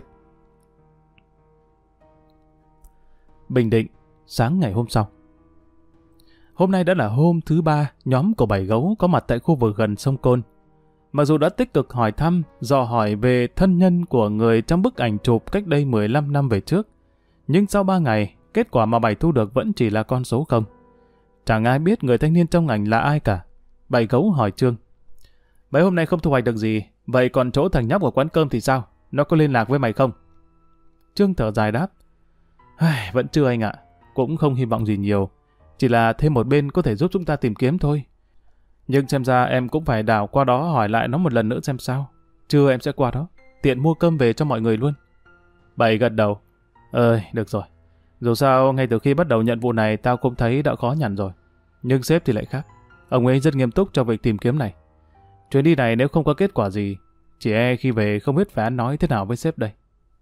Bình Định, sáng ngày hôm sau. Hôm nay đã là hôm thứ 3, nhóm của Bảy Gấu có mặt tại khu vực gần sông Côn. Mặc dù đã tích cực hỏi thăm, dò hỏi về thân nhân của người trong bức ảnh chụp cách đây 15 năm về trước, nhưng sau 3 ngày, kết quả mà Bảy thu được vẫn chỉ là con số 0. Chẳng ai biết người thanh niên trong ảnh là ai cả. Bảy Gấu hỏi Trương, mấy hôm nay không thu hoạch được gì, vậy còn chỗ thằng nhóc ở quán cơm thì sao? Nó có liên lạc với mày không? Trương thở dài đáp, vẫn chưa anh ạ, cũng không hy vọng gì nhiều, chỉ là thêm một bên có thể giúp chúng ta tìm kiếm thôi. Nhưng xem ra em cũng phải đào qua đó hỏi lại nó một lần nữa xem sao. Trưa em sẽ qua đó, tiện mua cơm về cho mọi người luôn. Bảy gật đầu, được rồi. Dù sao, ngay từ khi bắt đầu nhận vụ này tao cũng thấy đã khó nhằn rồi. Nhưng sếp thì lại khác. Ông ấy rất nghiêm túc cho việc tìm kiếm này. Chuyến đi này nếu không có kết quả gì, chỉ e khi về không biết phải ăn nói thế nào với sếp đây.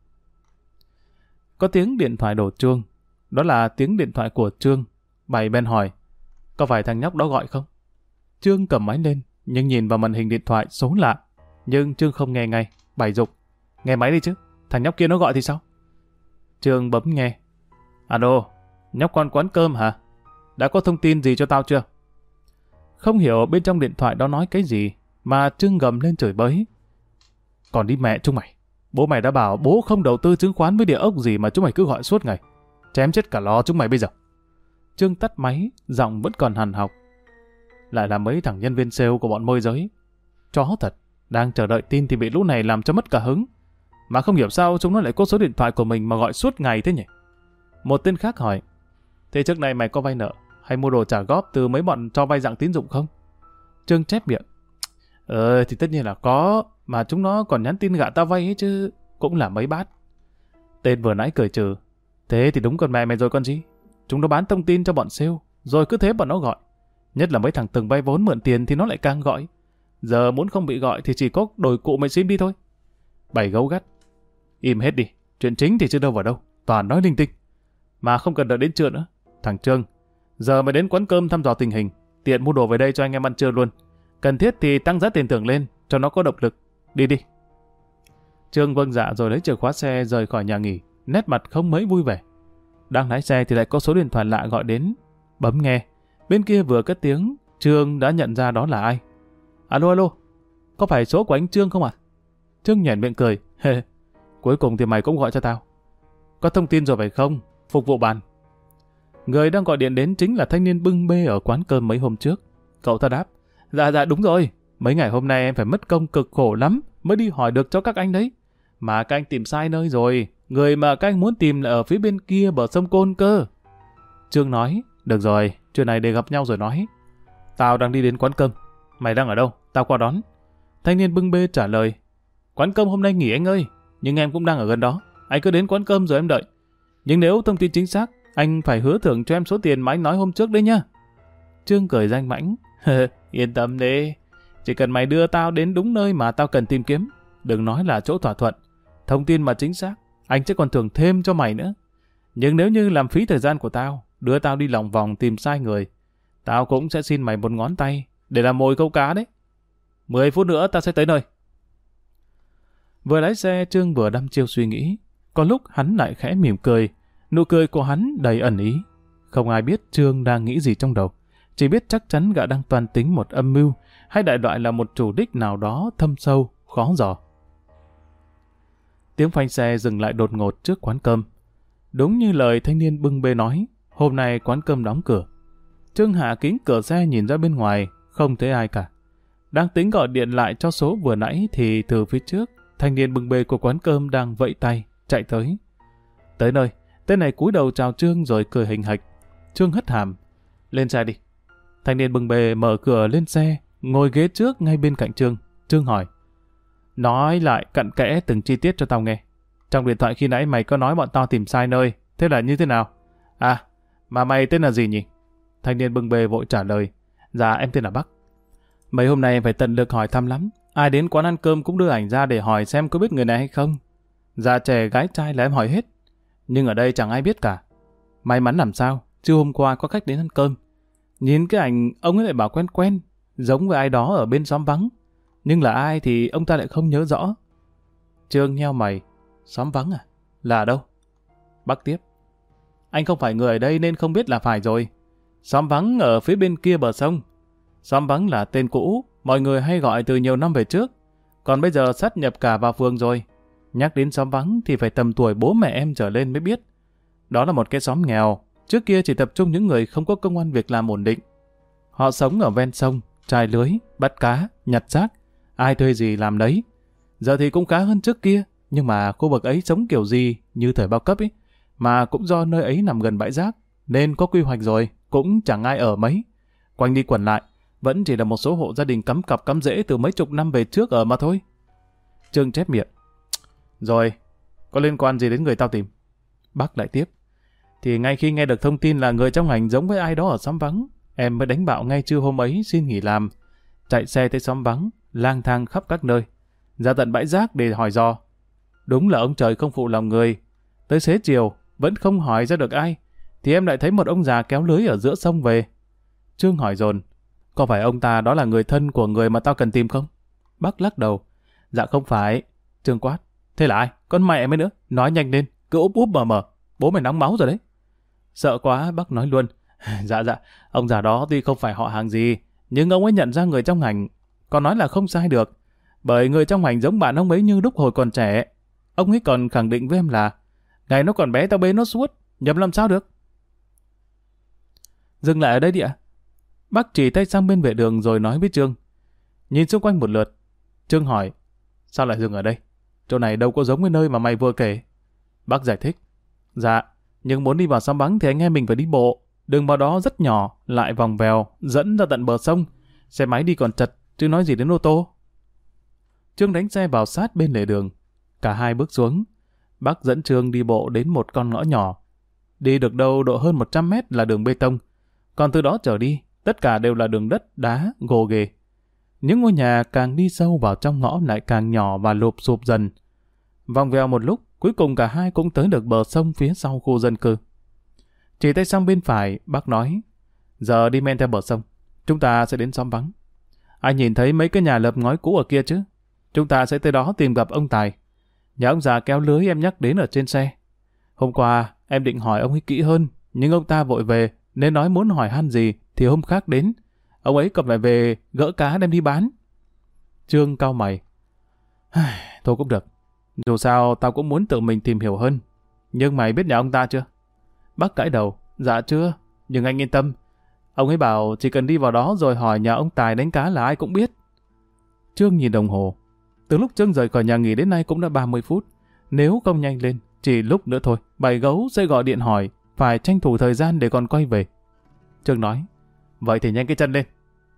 Có tiếng điện thoại đổ chuông. Đó là tiếng điện thoại của Trương. Bảy bên hỏi, có phải thằng nhóc đó gọi không? Trương cầm máy lên, nhưng nhìn vào màn hình điện thoại số lạ. Nhưng Trương không nghe ngay. Bảy giục, nghe máy đi chứ, thằng nhóc kia nó gọi thì sao? Trương bấm nghe. Alo, nhóc con quán cơm hả? Đã có thông tin gì cho tao chưa? Không hiểu bên trong điện thoại đó nói cái gì, mà Trương gầm lên chửi bới. Còn đi mẹ chúng mày. Bố mày đã bảo bố không đầu tư chứng khoán với địa ốc gì mà chúng mày cứ gọi suốt ngày. Chém chết cả lò chúng mày bây giờ. Trương tắt máy, giọng vẫn còn hằn học. Lại là mấy thằng nhân viên sale của bọn môi giới. Chó thật, đang chờ đợi tin thì bị lũ này làm cho mất cả hứng. Mà không hiểu sao chúng nó lại có số điện thoại của mình mà gọi suốt ngày thế nhỉ? Một tên khác hỏi, thế trước này mày có vay nợ hay mua đồ trả góp từ mấy bọn cho vay dạng tín dụng không? Trương chép miệng, thì tất nhiên là có, mà chúng nó còn nhắn tin gạ tao vay ấy chứ, cũng là mấy bát. Tên vừa nãy cười trừ, thế thì đúng con mẹ mày rồi con gì. Chúng nó bán thông tin cho bọn sale, rồi cứ thế bọn nó gọi. Nhất là mấy thằng từng vay vốn mượn tiền thì nó lại càng gọi. Giờ muốn không bị gọi thì chỉ có đổi cụ mày sim đi thôi. Bảy Gấu gắt, im hết đi, chuyện chính thì chưa đâu vào đâu, toàn nói linh tinh. Mà không cần đợi đến trưa nữa. Thằng Trương, giờ mày đến quán cơm thăm dò tình hình, tiện mua đồ về đây cho anh em ăn trưa luôn. Cần thiết thì tăng giá tiền thưởng lên, cho nó có động lực. Đi đi. Trương vâng dạ rồi lấy chìa khóa xe rời khỏi nhà nghỉ, nét mặt không mấy vui vẻ. Đang lái xe thì lại có số điện thoại lạ gọi đến. Bấm nghe, bên kia vừa cất tiếng, Trương đã nhận ra đó là ai. Alo, có phải số của anh Trương không ạ? Trương nhoẻn miệng cười, cuối cùng thì mày cũng gọi cho tao. Có thông tin rồi phải không? Phục vụ bàn. Người đang gọi điện đến chính là thanh niên bưng bê ở quán cơm mấy hôm trước. Cậu ta đáp, dạ đúng rồi, mấy ngày hôm nay em phải mất công cực khổ lắm mới đi hỏi được cho các anh đấy. Mà các anh tìm sai nơi rồi, người mà các anh muốn tìm là ở phía bên kia bờ sông Côn cơ. Trương nói, được rồi, chuyện này để gặp nhau rồi nói. Tao đang đi đến quán cơm, mày đang ở đâu? Tao qua đón. Thanh niên bưng bê trả lời, quán cơm hôm nay nghỉ anh ơi, nhưng em cũng đang ở gần đó. Anh cứ đến quán cơm rồi em đợi. Nhưng nếu thông tin chính xác, Anh phải hứa thưởng cho em số tiền mà anh nói hôm trước đấy nhá. Trương cười danh mãnh. Yên tâm đi. Chỉ cần mày đưa tao đến đúng nơi mà tao cần tìm kiếm. Đừng nói là chỗ thỏa thuận. Thông tin mà chính xác, anh sẽ còn thưởng thêm cho mày nữa. Nhưng nếu như làm phí thời gian của tao, đưa tao đi lòng vòng tìm sai người, tao cũng sẽ xin mày một ngón tay để làm mồi câu cá đấy. 10 phút nữa tao sẽ tới nơi. Vừa lái xe, Trương vừa đăm chiêu suy nghĩ. Có lúc hắn lại khẽ mỉm cười. Nụ cười của hắn đầy ẩn ý. Không ai biết Trương đang nghĩ gì trong đầu. Chỉ biết chắc chắn gã đang toan tính một âm mưu, hay đại loại là một chủ đích nào đó thâm sâu, khó dò. Tiếng phanh xe dừng lại đột ngột trước quán cơm. Đúng như lời thanh niên bưng bê nói, hôm nay quán cơm đóng cửa. Trương hạ kính cửa xe nhìn ra bên ngoài, không thấy ai cả. Đang tính gọi điện lại cho số vừa nãy thì từ phía trước, thanh niên bưng bê của quán cơm đang vẫy tay, chạy tới. Tới nơi, tên này cúi đầu chào Trương rồi cười hình hạch. Trương hất hàm. Lên xe đi. Thanh niên bưng bê mở cửa lên xe, ngồi ghế trước ngay bên cạnh Trương. Trương hỏi. Nói lại cặn kẽ từng chi tiết cho tao nghe. Trong điện thoại khi nãy mày có nói bọn tao tìm sai nơi, thế là như thế nào? À, mà mày tên là gì nhỉ? Thanh niên bưng bê vội trả lời. Dạ em tên là Bắc. Mấy hôm nay em phải tận lực hỏi thăm lắm. Ai đến quán ăn cơm cũng đưa ảnh ra để hỏi xem có biết người này hay không. Già trẻ gái trai là em hỏi hết. Nhưng ở đây chẳng ai biết cả. May mắn làm sao, chứ hôm qua có khách đến ăn cơm. Nhìn cái ảnh, ông ấy lại bảo quen quen, giống với ai đó ở bên xóm vắng. Nhưng là ai thì ông ta lại không nhớ rõ. Trương nheo mày. Xóm vắng à? Là ở đâu? Bắc tiếp. Anh không phải người ở đây nên không biết là phải rồi. Xóm vắng ở phía bên kia bờ sông. Xóm vắng là tên cũ, mọi người hay gọi từ nhiều năm về trước. Còn bây giờ sáp nhập cả vào phường rồi. Nhắc đến xóm vắng thì phải tầm tuổi bố mẹ em trở lên mới biết. Đó là một cái xóm nghèo. Trước kia chỉ tập trung những người không có công ăn việc làm ổn định. Họ sống ở ven sông, trài lưới, bắt cá, nhặt rác. Ai thuê gì làm đấy. Giờ thì cũng khá hơn trước kia. Nhưng mà khu vực ấy sống kiểu gì như thời bao cấp ấy. Mà cũng do nơi ấy nằm gần bãi rác. Nên có quy hoạch rồi, cũng chẳng ai ở mấy. Quanh đi quẩn lại, vẫn chỉ là một số hộ gia đình cắm cặp cắm rễ từ mấy chục năm về trước ở mà thôi. Trương chép miệng. Rồi, có liên quan gì đến người tao tìm? Bác lại tiếp. Thì ngay khi nghe được thông tin là người trong ngành giống với ai đó ở xóm vắng, em mới đánh bạo ngay trưa hôm ấy xin nghỉ làm. Chạy xe tới xóm vắng, lang thang khắp các nơi. Ra tận bãi rác để hỏi dò. Đúng là ông trời không phụ lòng người. Tới xế chiều, vẫn không hỏi ra được ai. Thì em lại thấy một ông già kéo lưới ở giữa sông về. Trương hỏi dồn. Có phải ông ta đó là người thân của người mà tao cần tìm không? Bác lắc đầu. Dạ không phải. Trương quát. Thế là ai? Con mẹ mới nữa. Nói nhanh lên. Cứ úp úp mờ mờ. Bố mày nóng máu rồi đấy. Sợ quá bác nói luôn. Dạ. Ông già đó tuy không phải họ hàng gì. Nhưng ông ấy nhận ra người trong ngành. Còn nói là không sai được. Bởi người trong ngành giống bạn ông ấy như lúc hồi còn trẻ. Ông ấy còn khẳng định với em là ngày nó còn bé tao bế nó suốt. Nhầm làm sao được? Dừng lại ở đây đi ạ. Bác chỉ tay sang bên vệ đường rồi nói với Trương. Nhìn xung quanh một lượt. Trương hỏi. Sao lại dừng ở đây? Chỗ này đâu có giống với nơi mà mày vừa kể. Bác giải thích. Dạ, nhưng muốn đi vào xóm vắng thì anh em mình phải đi bộ. Đường vào đó rất nhỏ, lại vòng vèo, dẫn ra tận bờ sông. Xe máy đi còn chật, chứ nói gì đến ô tô. Trương đánh xe vào sát bên lề đường. Cả hai bước xuống. Bác dẫn Trương đi bộ đến một con ngõ nhỏ. Đi được đâu độ hơn 100 mét là đường bê tông. Còn từ đó trở đi, tất cả đều là đường đất, đá, gồ ghề. Những ngôi nhà càng đi sâu vào trong ngõ lại càng nhỏ và lụp xụp dần. Vòng vèo một lúc, cuối cùng cả hai cũng tới được bờ sông phía sau khu dân cư. Chỉ tay sang bên phải, bác nói. Giờ đi men theo bờ sông, chúng ta sẽ đến xóm vắng. Anh nhìn thấy mấy cái nhà lợp ngói cũ ở kia chứ? Chúng ta sẽ tới đó tìm gặp ông Tài. Nhà ông già kéo lưới em nhắc đến ở trên xe. Hôm qua, em định hỏi ông ấy kỹ hơn, nhưng ông ta vội về, nên nói muốn hỏi han gì thì hôm khác đến. Ông ấy còn phải về gỡ cá đem đi bán. Trương cau mày. Thôi cũng được. Dù sao tao cũng muốn tự mình tìm hiểu hơn. Nhưng mày biết nhà ông ta chưa? Bác cãi đầu. Dạ chưa. Nhưng anh yên tâm. Ông ấy bảo chỉ cần đi vào đó rồi hỏi nhà ông Tài đánh cá là ai cũng biết. Trương nhìn đồng hồ. Từ lúc Trương rời khỏi nhà nghỉ đến nay cũng đã 30 phút. Nếu không nhanh lên, chỉ lúc nữa thôi, bầy gấu sẽ gọi điện hỏi. Phải tranh thủ thời gian để còn quay về. Trương nói. Vậy thì nhanh cái chân lên.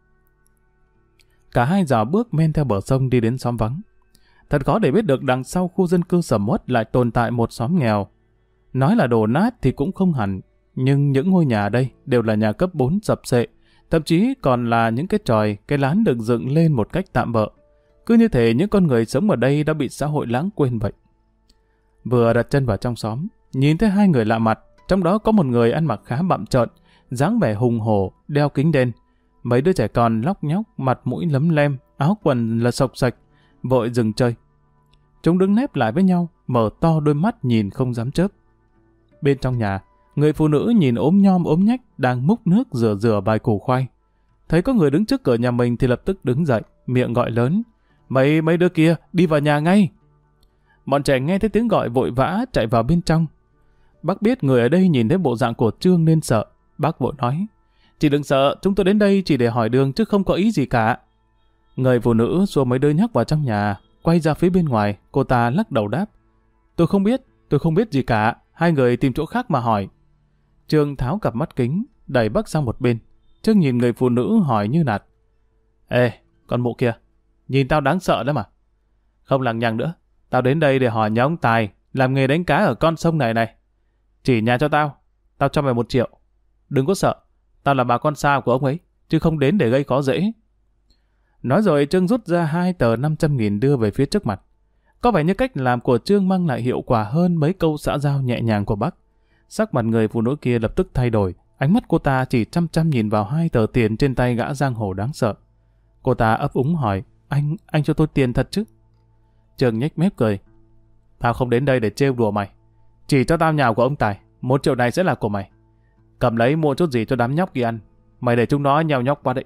Cả hai dạo bước men theo bờ sông đi đến xóm vắng. Thật khó để biết được đằng sau khu dân cư sầm uất lại tồn tại một xóm nghèo. Nói là đổ nát thì cũng không hẳn. nhưng những ngôi nhà đây đều là nhà cấp 4 sập xệ, thậm chí còn là những cái chòi, cái lán được dựng lên một cách tạm bợ. Cứ như thể những con người sống ở đây đã bị xã hội lãng quên vậy. Vừa đặt chân vào trong xóm, nhìn thấy hai người lạ mặt, trong đó có một người ăn mặc khá bặm trợn, dáng vẻ hùng hổ, đeo kính đen. Mấy đứa trẻ con lóc nhóc, mặt mũi lấm lem, áo quần là sộc sạch, vội dừng chơi. Chúng đứng nép lại với nhau, mở to đôi mắt nhìn không dám chớp. Bên trong nhà, người phụ nữ nhìn ốm nhom ốm nhách đang múc nước rửa bài củ khoai. Thấy có người đứng trước cửa nhà mình thì lập tức đứng dậy, miệng gọi lớn: Mấy đứa kia, đi vào nhà ngay. Bọn trẻ nghe thấy tiếng gọi vội vã chạy vào bên trong. Bác biết người ở đây nhìn thấy bộ dạng của Trương nên sợ. Bác vội nói: Chị đừng sợ, chúng tôi đến đây chỉ để hỏi đường chứ không có ý gì cả. Người phụ nữ xua mấy đứa nhóc vào trong nhà, quay ra phía bên ngoài, cô ta lắc đầu đáp: tôi không biết gì cả, hai người tìm chỗ khác mà hỏi. Trương tháo cặp mắt kính, đẩy bác sang một bên. Trương nhìn người phụ nữ hỏi như nạt: Ê, con mụ kia, nhìn tao đáng sợ đó mà. Không lằng nhằng nữa, tao đến đây để hỏi nhà ông Tài, làm nghề đánh cá ở con sông này này. Chỉ nhà cho tao cho mày 1 triệu. Đừng có sợ, tao là bà con xa của ông ấy, chứ không đến để gây khó dễ. Nói rồi Trương rút ra 2 tờ 500.000 đưa về phía trước mặt. Có vẻ như cách làm của Trương mang lại hiệu quả hơn mấy câu xã giao nhẹ nhàng của bác. Sắc mặt người phụ nữ kia lập tức thay đổi, ánh mắt cô ta chỉ chăm chăm nhìn vào 2 tờ tiền trên tay gã giang hồ đáng sợ. Cô ta ấp úng hỏi: Anh cho tôi tiền thật chứ? Trương nhếch mép cười: Tao không đến đây để trêu đùa mày. Chỉ cho tao nhà của ông Tài, 1 triệu này sẽ là của mày. Cầm lấy mua chút gì cho đám nhóc kia ăn. Mày để chúng nó nheo nhóc quá đấy.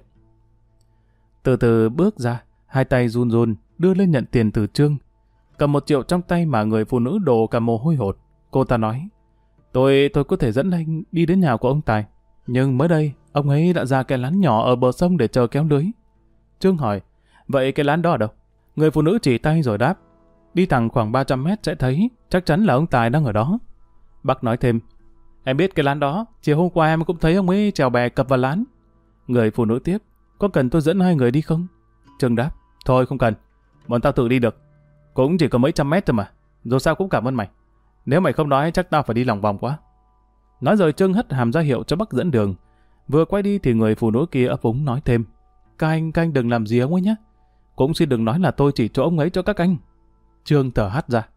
Từ từ bước ra, 2 tay run run đưa lên nhận tiền từ Trương. Cầm 1 triệu trong tay mà người phụ nữ đổ cả mồ hôi hột. Cô ta nói: Tôi có thể dẫn anh đi đến nhà của ông Tài, nhưng mới đây ông ấy đã ra cái lán nhỏ ở bờ sông để chờ kéo lưới. Trương hỏi: Vậy cái lán đó ở đâu? Người phụ nữ chỉ tay rồi đáp: Đi thẳng khoảng 300 mét sẽ thấy, chắc chắn là ông Tài đang ở đó. Bác nói thêm: Em biết cái lán đó, chiều hôm qua em cũng thấy ông ấy chèo bè cập vào lán. Người phụ nữ tiếp: Có cần tôi dẫn 2 người đi không? Trương đáp: Thôi không cần, bọn tao tự đi được. Cũng chỉ có mấy trăm mét thôi mà, dù sao cũng cảm ơn mày. Nếu mày không nói chắc tao phải đi lòng vòng quá. Nói rồi Trương hất hàm ra hiệu cho bác dẫn đường. Vừa quay đi thì người phụ nữ kia ấp úng nói thêm: Các anh đừng làm gì ông ấy nhé. Cũng xin đừng nói là tôi chỉ chỗ ông ấy cho các anh. Trương thở hắt ra: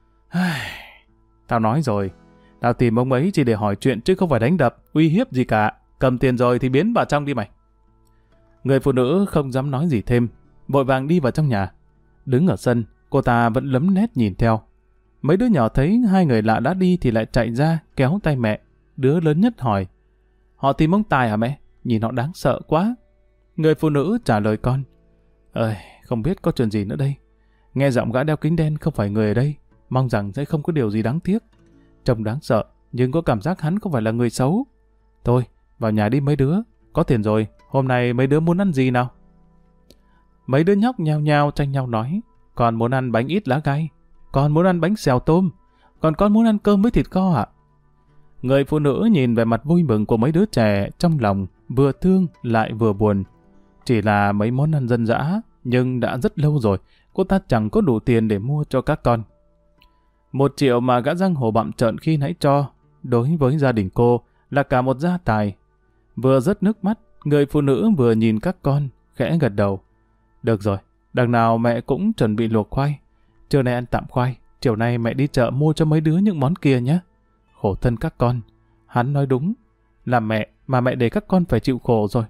Tao nói rồi, tao tìm ông ấy chỉ để hỏi chuyện chứ không phải đánh đập, uy hiếp gì cả. Cầm tiền rồi thì biến vào trong đi mày. Người phụ nữ không dám nói gì thêm, vội vàng đi vào trong nhà. Đứng ở sân, cô ta vẫn lấm lét nhìn theo. Mấy đứa nhỏ thấy 2 người lạ đã đi thì lại chạy ra kéo tay mẹ. Đứa lớn nhất hỏi: Họ tìm ông Tài hả mẹ? Nhìn họ đáng sợ quá. Người phụ nữ trả lời con: Không biết có chuyện gì nữa đây. Nghe giọng gã đeo kính đen không phải người ở đây, mong rằng sẽ không có điều gì đáng tiếc. Trông đáng sợ, nhưng có cảm giác hắn không phải là người xấu. Thôi, vào nhà đi mấy đứa, có tiền rồi, hôm nay mấy đứa muốn ăn gì nào? Mấy đứa nhóc nhao nhao tranh nhau nói: Con muốn ăn bánh ít lá gai, con muốn ăn bánh xèo tôm, còn con muốn ăn cơm với thịt kho ạ. Người phụ nữ nhìn về mặt vui mừng của mấy đứa trẻ, trong lòng vừa thương lại vừa buồn. Chỉ là mấy món ăn dân dã, nhưng đã rất lâu rồi, cô ta chẳng có đủ tiền để mua cho các con. 1 triệu mà gã giang hồ bặm trợn khi nãy cho, đối với gia đình cô là cả một gia tài. Vừa rớt nước mắt, người phụ nữ vừa nhìn các con, khẽ gật đầu. Được rồi, đằng nào mẹ cũng chuẩn bị luộc khoai. Trưa nay ăn tạm khoai, chiều nay mẹ đi chợ mua cho mấy đứa những món kia nhé. Khổ thân các con. Hắn nói đúng, làm mẹ mà mẹ để các con phải chịu khổ rồi.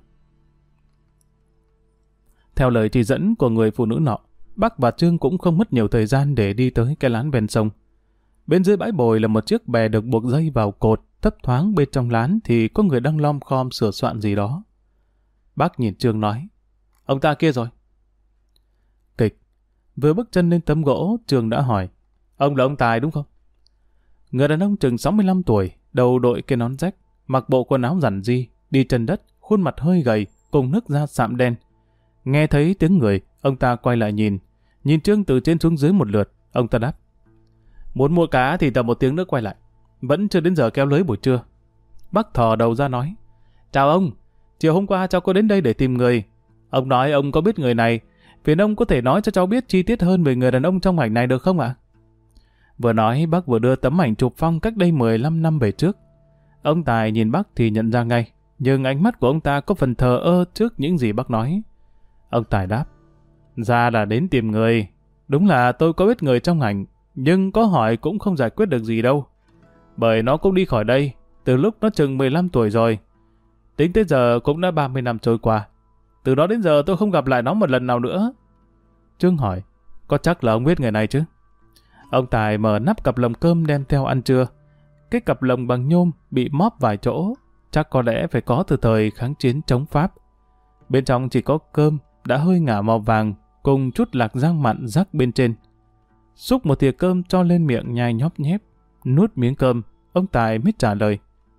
Theo lời chỉ dẫn của người phụ nữ nọ, bác và Trương cũng không mất nhiều thời gian để đi tới cái lán ven sông. Bên dưới bãi bồi là một chiếc bè được buộc dây vào cột, thấp thoáng bên trong lán thì có người đang lom khom sửa soạn gì đó. Bác nhìn Trương nói: Ông ta kia rồi. Kịch. Vừa bước chân lên tấm gỗ, Trương đã hỏi: Ông là ông Tài đúng không? Người đàn ông chừng 65 tuổi, đầu đội cái nón rách, mặc bộ quần áo giản dị, đi chân đất, khuôn mặt hơi gầy, cùng nước da sạm đen. Nghe thấy tiếng người, ông ta quay lại nhìn Trương từ trên xuống dưới một lượt. Ông ta đáp: Muốn mua cá thì tầm 1 tiếng nữa quay lại. Vẫn chưa đến giờ kéo lưới buổi trưa. Bác thò đầu ra nói: Chào ông, chiều hôm qua cháu có đến đây để tìm người. Ông nói ông có biết người này, phiền ông có thể nói cho cháu biết chi tiết hơn về người đàn ông trong ảnh này được không ạ? Vừa nói bác vừa đưa tấm ảnh chụp phong cách đây 15 năm về trước. Ông Tài nhìn Bắc thì nhận ra ngay, nhưng ánh mắt của ông ta có phần thờ ơ trước những gì Bắc nói. Ông Tài đáp, ra là đến tìm người. Đúng là tôi có biết người trong ngành, nhưng có hỏi cũng không giải quyết được gì đâu. Bởi nó cũng đi khỏi đây, từ lúc nó chừng 15 tuổi rồi. Tính tới giờ cũng đã 30 năm trôi qua. Từ đó đến giờ tôi không gặp lại nó một lần nào nữa. Trương hỏi, có chắc là ông biết người này chứ? Ông Tài mở nắp cặp lồng cơm đem theo ăn trưa. Cái cặp lồng bằng nhôm bị móp vài chỗ, chắc có lẽ phải có từ thời kháng chiến chống Pháp. Bên trong chỉ có cơm đã hơi ngả màu vàng cùng chút lạc rang mặn rắc bên trên. Xúc một thìa cơm cho lên miệng nhai nhóp nhép, nuốt miếng cơm, ông Tài mới trả lời.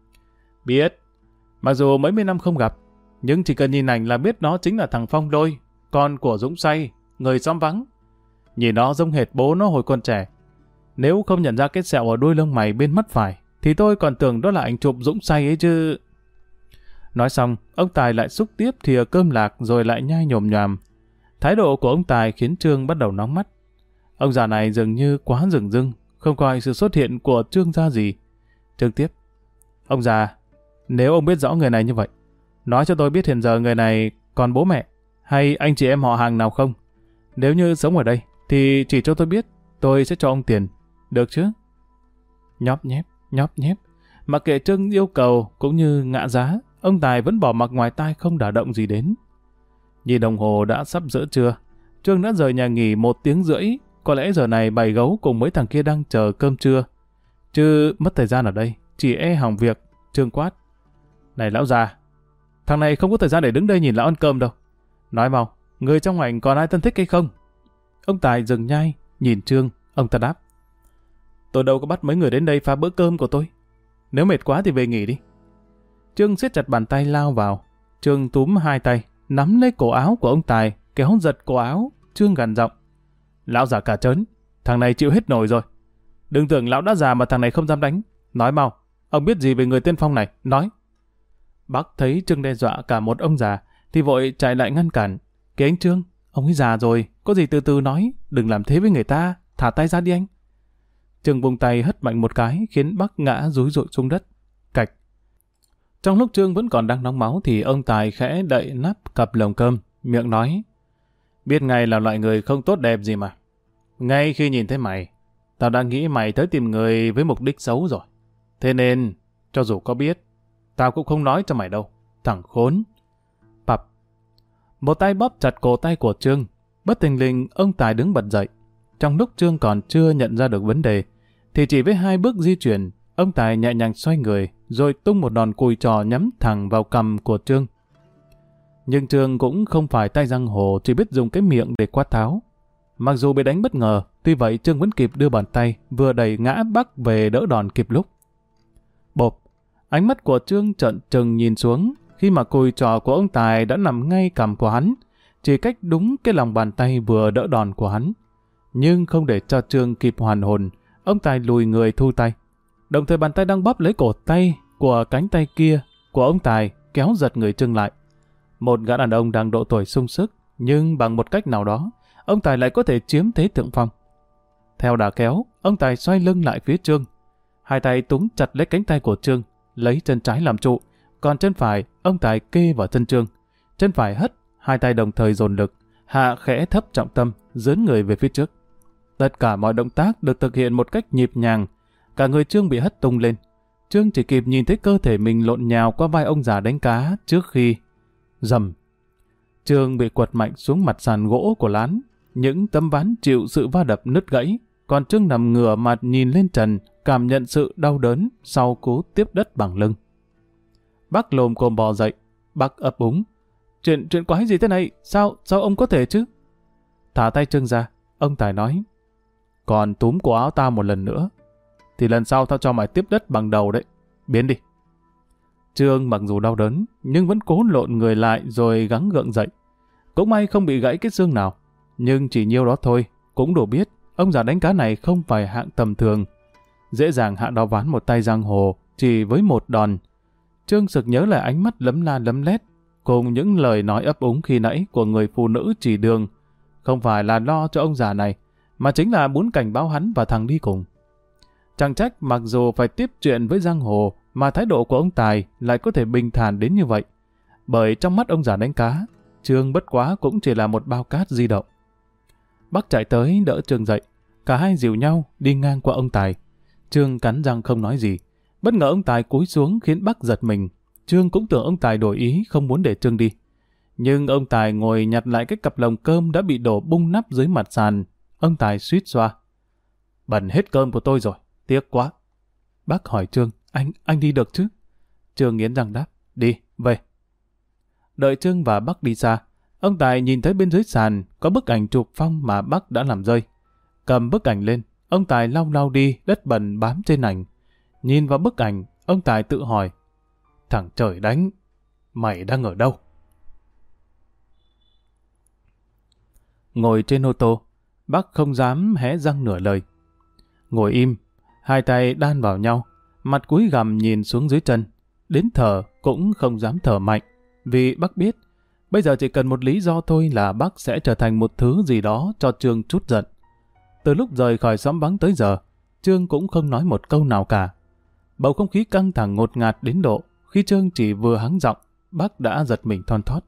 Biết, mặc dù mấy mươi năm không gặp, nhưng chỉ cần nhìn ảnh là biết nó chính là thằng Phong Lôi, con của Dũng Say, người xóm vắng. Nhìn nó giống hệt bố nó hồi còn trẻ. Nếu không nhận ra cái sẹo ở đuôi lông mày bên mắt phải, thì tôi còn tưởng đó là ảnh chụp Dũng Say ấy chứ. Nói xong, ông Tài lại xúc tiếp thìa cơm lạc rồi lại nhai nhồm nhoàm. Thái độ của ông Tài khiến Trương bắt đầu nóng mắt. Ông già này dường như quá dửng dưng, không coi sự xuất hiện của Trương ra gì. Trương tiếp, ông già, nếu ông biết rõ người này như vậy, nói cho tôi biết hiện giờ người này còn bố mẹ hay anh chị em họ hàng nào không? Nếu như sống ở đây, thì chỉ cho tôi biết, tôi sẽ cho ông tiền, được chứ? Nhóp nhép, mặc kệ Trương yêu cầu cũng như ngạ giá, ông Tài vẫn bỏ mặc ngoài tai không đả động gì đến. Nhìn đồng hồ đã sắp giữa trưa, Trương đã rời nhà nghỉ 1 tiếng rưỡi, có lẽ giờ này bầy gấu cùng mấy thằng kia đang chờ cơm trưa. Chứ mất thời gian ở đây, chỉ e hỏng việc. Trương quát, này lão già, thằng này không có thời gian để đứng đây nhìn lão ăn cơm đâu. Nói mau, người trong ngành còn ai thân thích hay không? Ông Tài dừng nhai, nhìn Trương, ông ta đáp, tôi đâu có bắt mấy người đến đây phá bữa cơm của tôi. Nếu mệt quá thì về nghỉ đi. Trương siết chặt bàn tay lao vào. Trương túm hai tay, nắm lấy cổ áo của ông Tài, kéo giật cổ áo. Trương gằn giọng, lão già cả trớn, thằng này chịu hết nổi rồi. Đừng tưởng lão đã già mà thằng này không dám đánh. Nói mau, ông biết gì về người tên Phong này, nói. Bác thấy Trương đe dọa cả một ông già, thì vội chạy lại ngăn cản. Kìa anh Trương, ông ấy già rồi, có gì từ từ nói, đừng làm thế với người ta, thả tay ra đi anh. Trương vùng tay hất mạnh một cái, khiến Bắc ngã rúi rụi xuống đất. Cạch. Trong lúc Trương vẫn còn đang nóng máu thì ông Tài khẽ đậy nắp cặp lồng cơm, miệng nói, biết ngay là loại người không tốt đẹp gì mà. Ngay khi nhìn thấy mày, tao đã nghĩ mày tới tìm người với mục đích xấu rồi. Thế nên, cho dù có biết, tao cũng không nói cho mày đâu, thằng khốn. Pập. Một tay bóp chặt cổ tay của Trương. Bất thình lình, ông Tài đứng bật dậy. Trong lúc Trương còn chưa nhận ra được vấn đề, thì chỉ với 2 bước di chuyển, ông Tài nhẹ nhàng xoay người, rồi tung một đòn cùi trò nhắm thẳng vào cằm của Trương. Nhưng Trương cũng không phải tay giang hồ chỉ biết dùng cái miệng để quát tháo. Mặc dù bị đánh bất ngờ, tuy vậy Trương vẫn kịp đưa bàn tay vừa đẩy ngã Bắc về đỡ đòn kịp lúc. Bộp, ánh mắt của Trương trợn trừng nhìn xuống, khi mà cùi trò của ông Tài đã nằm ngay cằm của hắn, chỉ cách đúng cái lòng bàn tay vừa đỡ đòn của hắn. Nhưng không để cho Trương kịp hoàn hồn, ông Tài lùi người thu tay. Đồng thời bàn tay đang bóp lấy cổ tay của cánh tay kia của ông Tài kéo giật người Trương lại. Một gã đàn ông đang độ tuổi sung sức, nhưng bằng một cách nào đó, ông Tài lại có thể chiếm thế thượng phong. Theo đà kéo, ông Tài xoay lưng lại phía Trương. 2 tay túm chặt lấy cánh tay của Trương, lấy chân trái làm trụ, còn chân phải ông Tài kê vào chân Trương. Chân phải hất, 2 tay đồng thời dồn lực, hạ khẽ thấp trọng tâm, dướn người về phía trước. Tất cả mọi động tác được thực hiện một cách nhịp nhàng. Cả người Trương bị hất tung lên. Trương chỉ kịp nhìn thấy cơ thể mình lộn nhào qua vai ông già đánh cá trước khi rầm. Trương bị quật mạnh xuống mặt sàn gỗ của lán. Những tấm ván chịu sự va đập nứt gãy. Còn Trương nằm ngửa mặt nhìn lên trần, cảm nhận sự đau đớn sau cú tiếp đất bằng lưng. Bác lồm cồm bò dậy. Bác ấp úng. Chuyện quái gì thế này? Sao ông có thể chứ? Thả tay Trương ra. Ông Tài nói, còn túm cổ áo tao một lần nữa, thì lần sau tao cho mày tiếp đất bằng đầu đấy. Biến đi. Trương mặc dù đau đớn, nhưng vẫn cố lộn người lại rồi gắng gượng dậy. Cũng may không bị gãy cái xương nào. Nhưng chỉ nhiêu đó thôi, cũng đủ biết ông già đánh cá này không phải hạng tầm thường. Dễ dàng hạ đao ván một tay giang hồ chỉ với một đòn. Trương sực nhớ lại ánh mắt lấm la lấm lét cùng những lời nói ấp úng khi nãy của người phụ nữ chỉ đường. Không phải là lo cho ông già này, mà chính là muốn cảnh báo hắn và thằng đi cùng. Chẳng trách mặc dù phải tiếp chuyện với giang hồ, mà thái độ của ông Tài lại có thể bình thản đến như vậy. Bởi trong mắt ông già đánh cá, Trương bất quá cũng chỉ là một bao cát di động. Bác chạy tới đỡ Trương dậy, cả hai dìu nhau đi ngang qua ông Tài. Trương cắn răng không nói gì. Bất ngờ ông Tài cúi xuống khiến bác giật mình. Trương cũng tưởng ông Tài đổi ý không muốn để Trương đi. Nhưng ông Tài ngồi nhặt lại cái cặp lồng cơm đã bị đổ bung nắp dưới mặt sàn. Ông Tài suýt xoa. Bẩn hết cơm của tôi rồi, tiếc quá. Bác hỏi Trương, anh đi được chứ? Trương nghiến răng đáp, đi, về. Đợi Trương và bác đi xa, ông Tài nhìn thấy bên dưới sàn có bức ảnh chụp Phong mà bác đã làm rơi. Cầm bức ảnh lên, ông Tài lau lau đi đất bẩn bám trên ảnh. Nhìn vào bức ảnh, ông Tài tự hỏi, thằng trời đánh, mày đang ở đâu? Ngồi trên ô tô, bác không dám hé răng nửa lời. Ngồi im, hai tay đan vào nhau, mặt cúi gằm nhìn xuống dưới chân. Đến thở cũng không dám thở mạnh, vì bác biết, bây giờ chỉ cần một lý do thôi là bác sẽ trở thành một thứ gì đó cho Trương trút giận. Từ lúc rời khỏi xóm vắng tới giờ, Trương cũng không nói một câu nào cả. Bầu không khí căng thẳng ngột ngạt đến độ, khi Trương chỉ vừa hắng giọng, bác đã giật mình thon thót.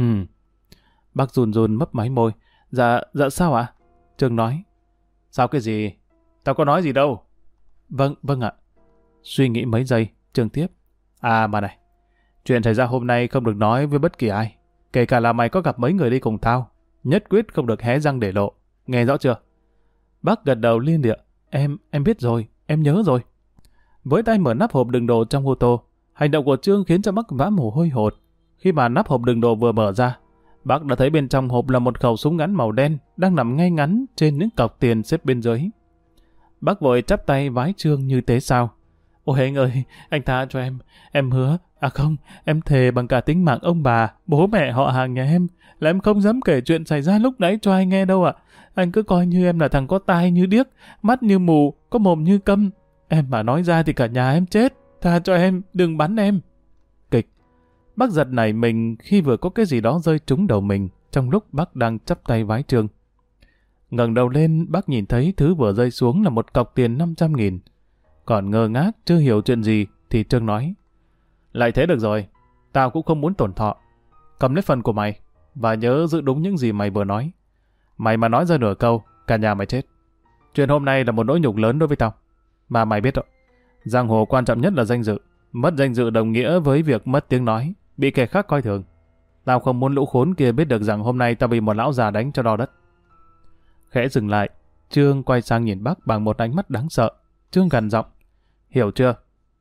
Bác run run mấp máy môi. Dạ sao ạ? Trương nói. Sao cái gì? Tao có nói gì đâu. Vâng ạ. Suy nghĩ mấy giây, Trương tiếp. À mà này, chuyện xảy ra hôm nay không được nói với bất kỳ ai. Kể cả là mày có gặp mấy người đi cùng tao, nhất quyết không được hé răng để lộ. Nghe rõ chưa? Bác gật đầu liên địa. Em biết rồi, em nhớ rồi. Với tay mở nắp hộp đựng đồ trong ô tô, hành động của Trương khiến cho bác vã mồ hôi hột. Khi mà nắp hộp đựng đồ vừa mở ra, bác đã thấy bên trong hộp là một khẩu súng ngắn màu đen đang nằm ngay ngắn trên những cọc tiền xếp bên dưới. Bác vội chắp tay vái Trương như thế sao. Ôi anh ơi, anh tha cho em hứa, không, em thề bằng cả tính mạng ông bà, bố mẹ họ hàng nhà em, là em không dám kể chuyện xảy ra lúc nãy cho ai nghe đâu ạ. Anh cứ coi như em là thằng có tai như điếc, mắt như mù, có mồm như câm. Em mà nói ra thì cả nhà em chết, tha cho em, đừng bắn em. Kịch. Bác giật nảy mình khi vừa có cái gì đó rơi trúng đầu mình, trong lúc bác đang chắp tay vái Trương. Ngẩng đầu lên, bác nhìn thấy thứ vừa rơi xuống là một cọc tiền 500.000. Còn ngơ ngác, chưa hiểu chuyện gì, thì Trương nói. Lại thế được rồi, tao cũng không muốn tổn thọ. Cầm lấy phần của mày, và nhớ giữ đúng những gì mày vừa nói. Mày mà nói ra nửa câu, cả nhà mày chết. Chuyện hôm nay là một nỗi nhục lớn đối với tao. Mà mày biết rồi, giang hồ quan trọng nhất là danh dự. Mất danh dự đồng nghĩa với việc mất tiếng nói, bị kẻ khác coi thường. Tao không muốn lũ khốn kia biết được rằng hôm nay tao bị một lão già đánh cho đau đất. Khẽ dừng lại, Trương quay sang nhìn bác bằng một ánh mắt đáng sợ. Trương gằn giọng. Hiểu chưa?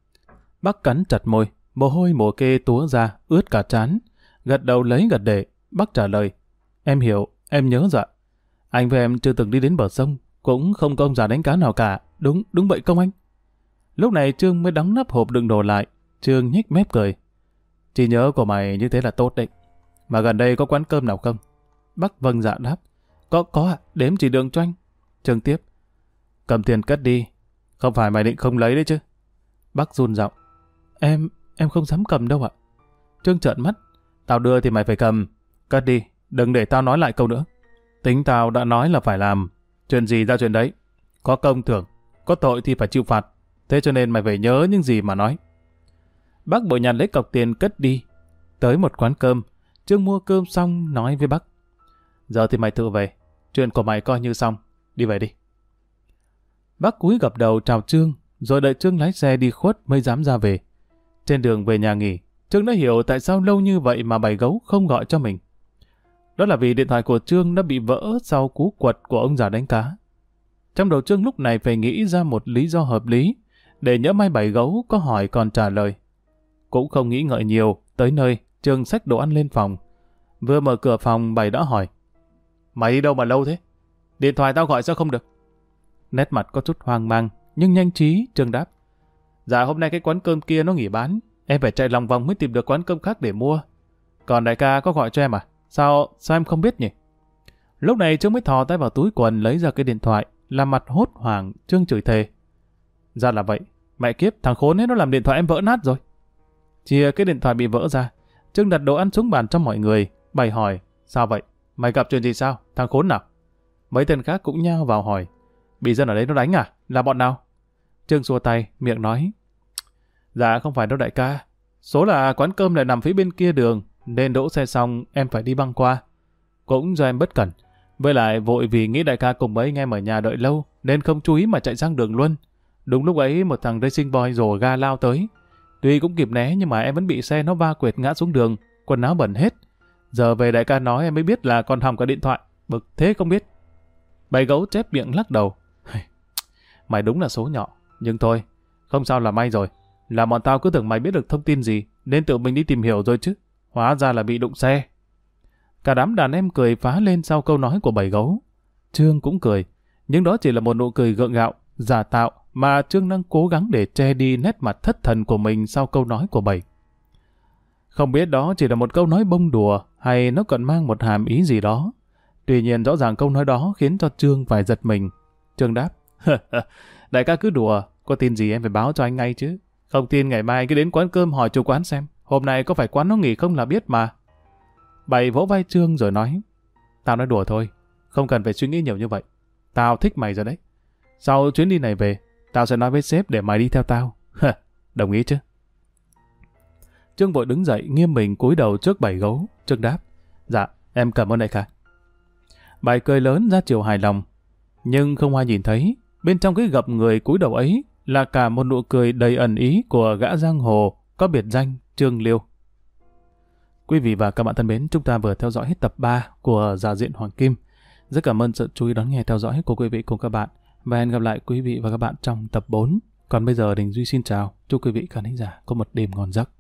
Bác cắn chặt môi, mồ hôi mồ kê túa ra, ướt cả trán. Gật đầu lấy gật để, bác trả lời. Em hiểu, em nhớ dạ. Anh với em chưa từng đi đến bờ sông, cũng không có ông già đánh cá nào cả. Đúng vậy không anh? Lúc này Trương mới đóng nắp hộp đựng đồ lại. Trương nhếch mép cười. Trí nhớ của mày như thế là tốt đấy. Mà gần đây có quán cơm nào không? Bác vâng dạ đáp. Có ạ, để em chỉ đường cho anh. Trương tiếp. Cầm tiền cất đi. Không phải mày định không lấy đấy chứ? Bác run giọng. Em không dám cầm đâu ạ. Trương trợn mắt. Tao đưa thì mày phải cầm. Cất đi, đừng để tao nói lại câu nữa. Tính tao đã nói là phải làm. Chuyện gì ra chuyện đấy. Có công thưởng, có tội thì phải chịu phạt. Thế cho nên mày phải nhớ những gì mà nói. Bác bội nhặt lấy cọc tiền cất đi. Tới một quán cơm, Trương mua cơm xong nói với bác. Giờ thì mày tự về. Chuyện của mày coi như xong. Đi về đi. Bác cúi gập đầu chào Trương, rồi đợi Trương lái xe đi khuất mới dám ra về. Trên đường về nhà nghỉ, Trương đã hiểu tại sao lâu như vậy mà bảy gấu không gọi cho mình. Đó là vì điện thoại của Trương đã bị vỡ sau cú quật của ông già đánh cá. Trong đầu Trương lúc này phải nghĩ ra một lý do hợp lý, để nhỡ may bảy gấu có hỏi còn trả lời. Cũng không nghĩ ngợi nhiều, tới nơi, Trương xách đồ ăn lên phòng. Vừa mở cửa phòng, bảy đã hỏi. Mày đi đâu mà lâu thế? Điện thoại tao gọi sao không được? Nét mặt có chút hoang mang, nhưng nhanh trí, Trương đáp. Dạ hôm nay cái quán cơm kia nó nghỉ bán, em phải chạy lòng vòng mới tìm được quán cơm khác để mua. Còn đại ca có gọi cho em à? Sao em không biết nhỉ? Lúc này Trương mới thò tay vào túi quần lấy ra cái điện thoại, làm mặt hốt hoảng, Trương chửi thề. Ra là vậy, mẹ kiếp, thằng khốn ấy nó làm điện thoại em vỡ nát rồi. Chia cái điện thoại bị vỡ ra, Trương đặt đồ ăn xuống bàn cho mọi người, bày hỏi, sao vậy? Mày gặp chuyện gì sao? Thằng khốn nào? Mấy tên khác cũng nhao vào hỏi, bị dân ở đấy nó đánh à? Là bọn nào? Trương xua tay, miệng nói, Dạ không phải đâu đại ca. Số là quán cơm lại nằm phía bên kia đường, nên đỗ xe xong em phải đi băng qua. Cũng do em bất cẩn. Với lại vội vì nghĩ đại ca cùng mấy anh em ở nhà đợi lâu, nên không chú ý mà chạy sang đường luôn. Đúng lúc ấy một thằng racing boy rồ ga lao tới. Tuy cũng kịp né nhưng mà em vẫn bị xe nó va quệt ngã xuống đường, quần áo bẩn hết. Giờ về đại ca nói em mới biết là còn hỏng cả điện thoại, bực thế không biết. Bảy Gấu chép miệng lắc đầu. Mày đúng là số nhỏ, nhưng thôi, không sao là may rồi. Là bọn tao cứ tưởng mày biết được thông tin gì, nên tự mình đi tìm hiểu rồi chứ. Hóa ra là bị đụng xe. Cả đám đàn em cười phá lên sau câu nói của Bảy Gấu. Trương cũng cười, nhưng đó chỉ là một nụ cười gượng gạo, giả tạo mà Trương đang cố gắng để che đi nét mặt thất thần của mình sau câu nói của Bảy. Không biết đó chỉ là một câu nói bông đùa hay nó còn mang một hàm ý gì đó. Tuy nhiên rõ ràng câu nói đó khiến cho Trương phải giật mình. Trương đáp, đại ca cứ đùa, có tin gì em phải báo cho anh ngay chứ. Không tin ngày mai cứ đến quán cơm hỏi chủ quán xem, hôm nay có phải quán nó nghỉ không là biết mà. Bảy vỗ vai Trương rồi nói, tao nói đùa thôi, không cần phải suy nghĩ nhiều như vậy. Tao thích mày rồi đấy. Sau chuyến đi này về, tao sẽ nói với sếp để mày đi theo tao. Đồng ý chứ? Trương vội đứng dậy nghiêm mình cúi đầu trước Bảy Gấu. Trương đáp, dạ, em cảm ơn đại ca. Bảy cười lớn ra chiều hài lòng. Nhưng không ai nhìn thấy, bên trong cái gập người cúi đầu ấy là cả một nụ cười đầy ẩn ý của gã giang hồ có biệt danh Trương Liêu. Quý vị và các bạn thân mến, chúng ta vừa theo dõi hết tập 3 của Già Diện Hoàng Kim. Rất cảm ơn sự chú ý đón nghe theo dõi của quý vị cùng các bạn. Và hẹn gặp lại quý vị và các bạn trong tập 4. Còn bây giờ Đình Duy xin chào. Chúc quý vị khán thính giả có một đêm ngon giấc.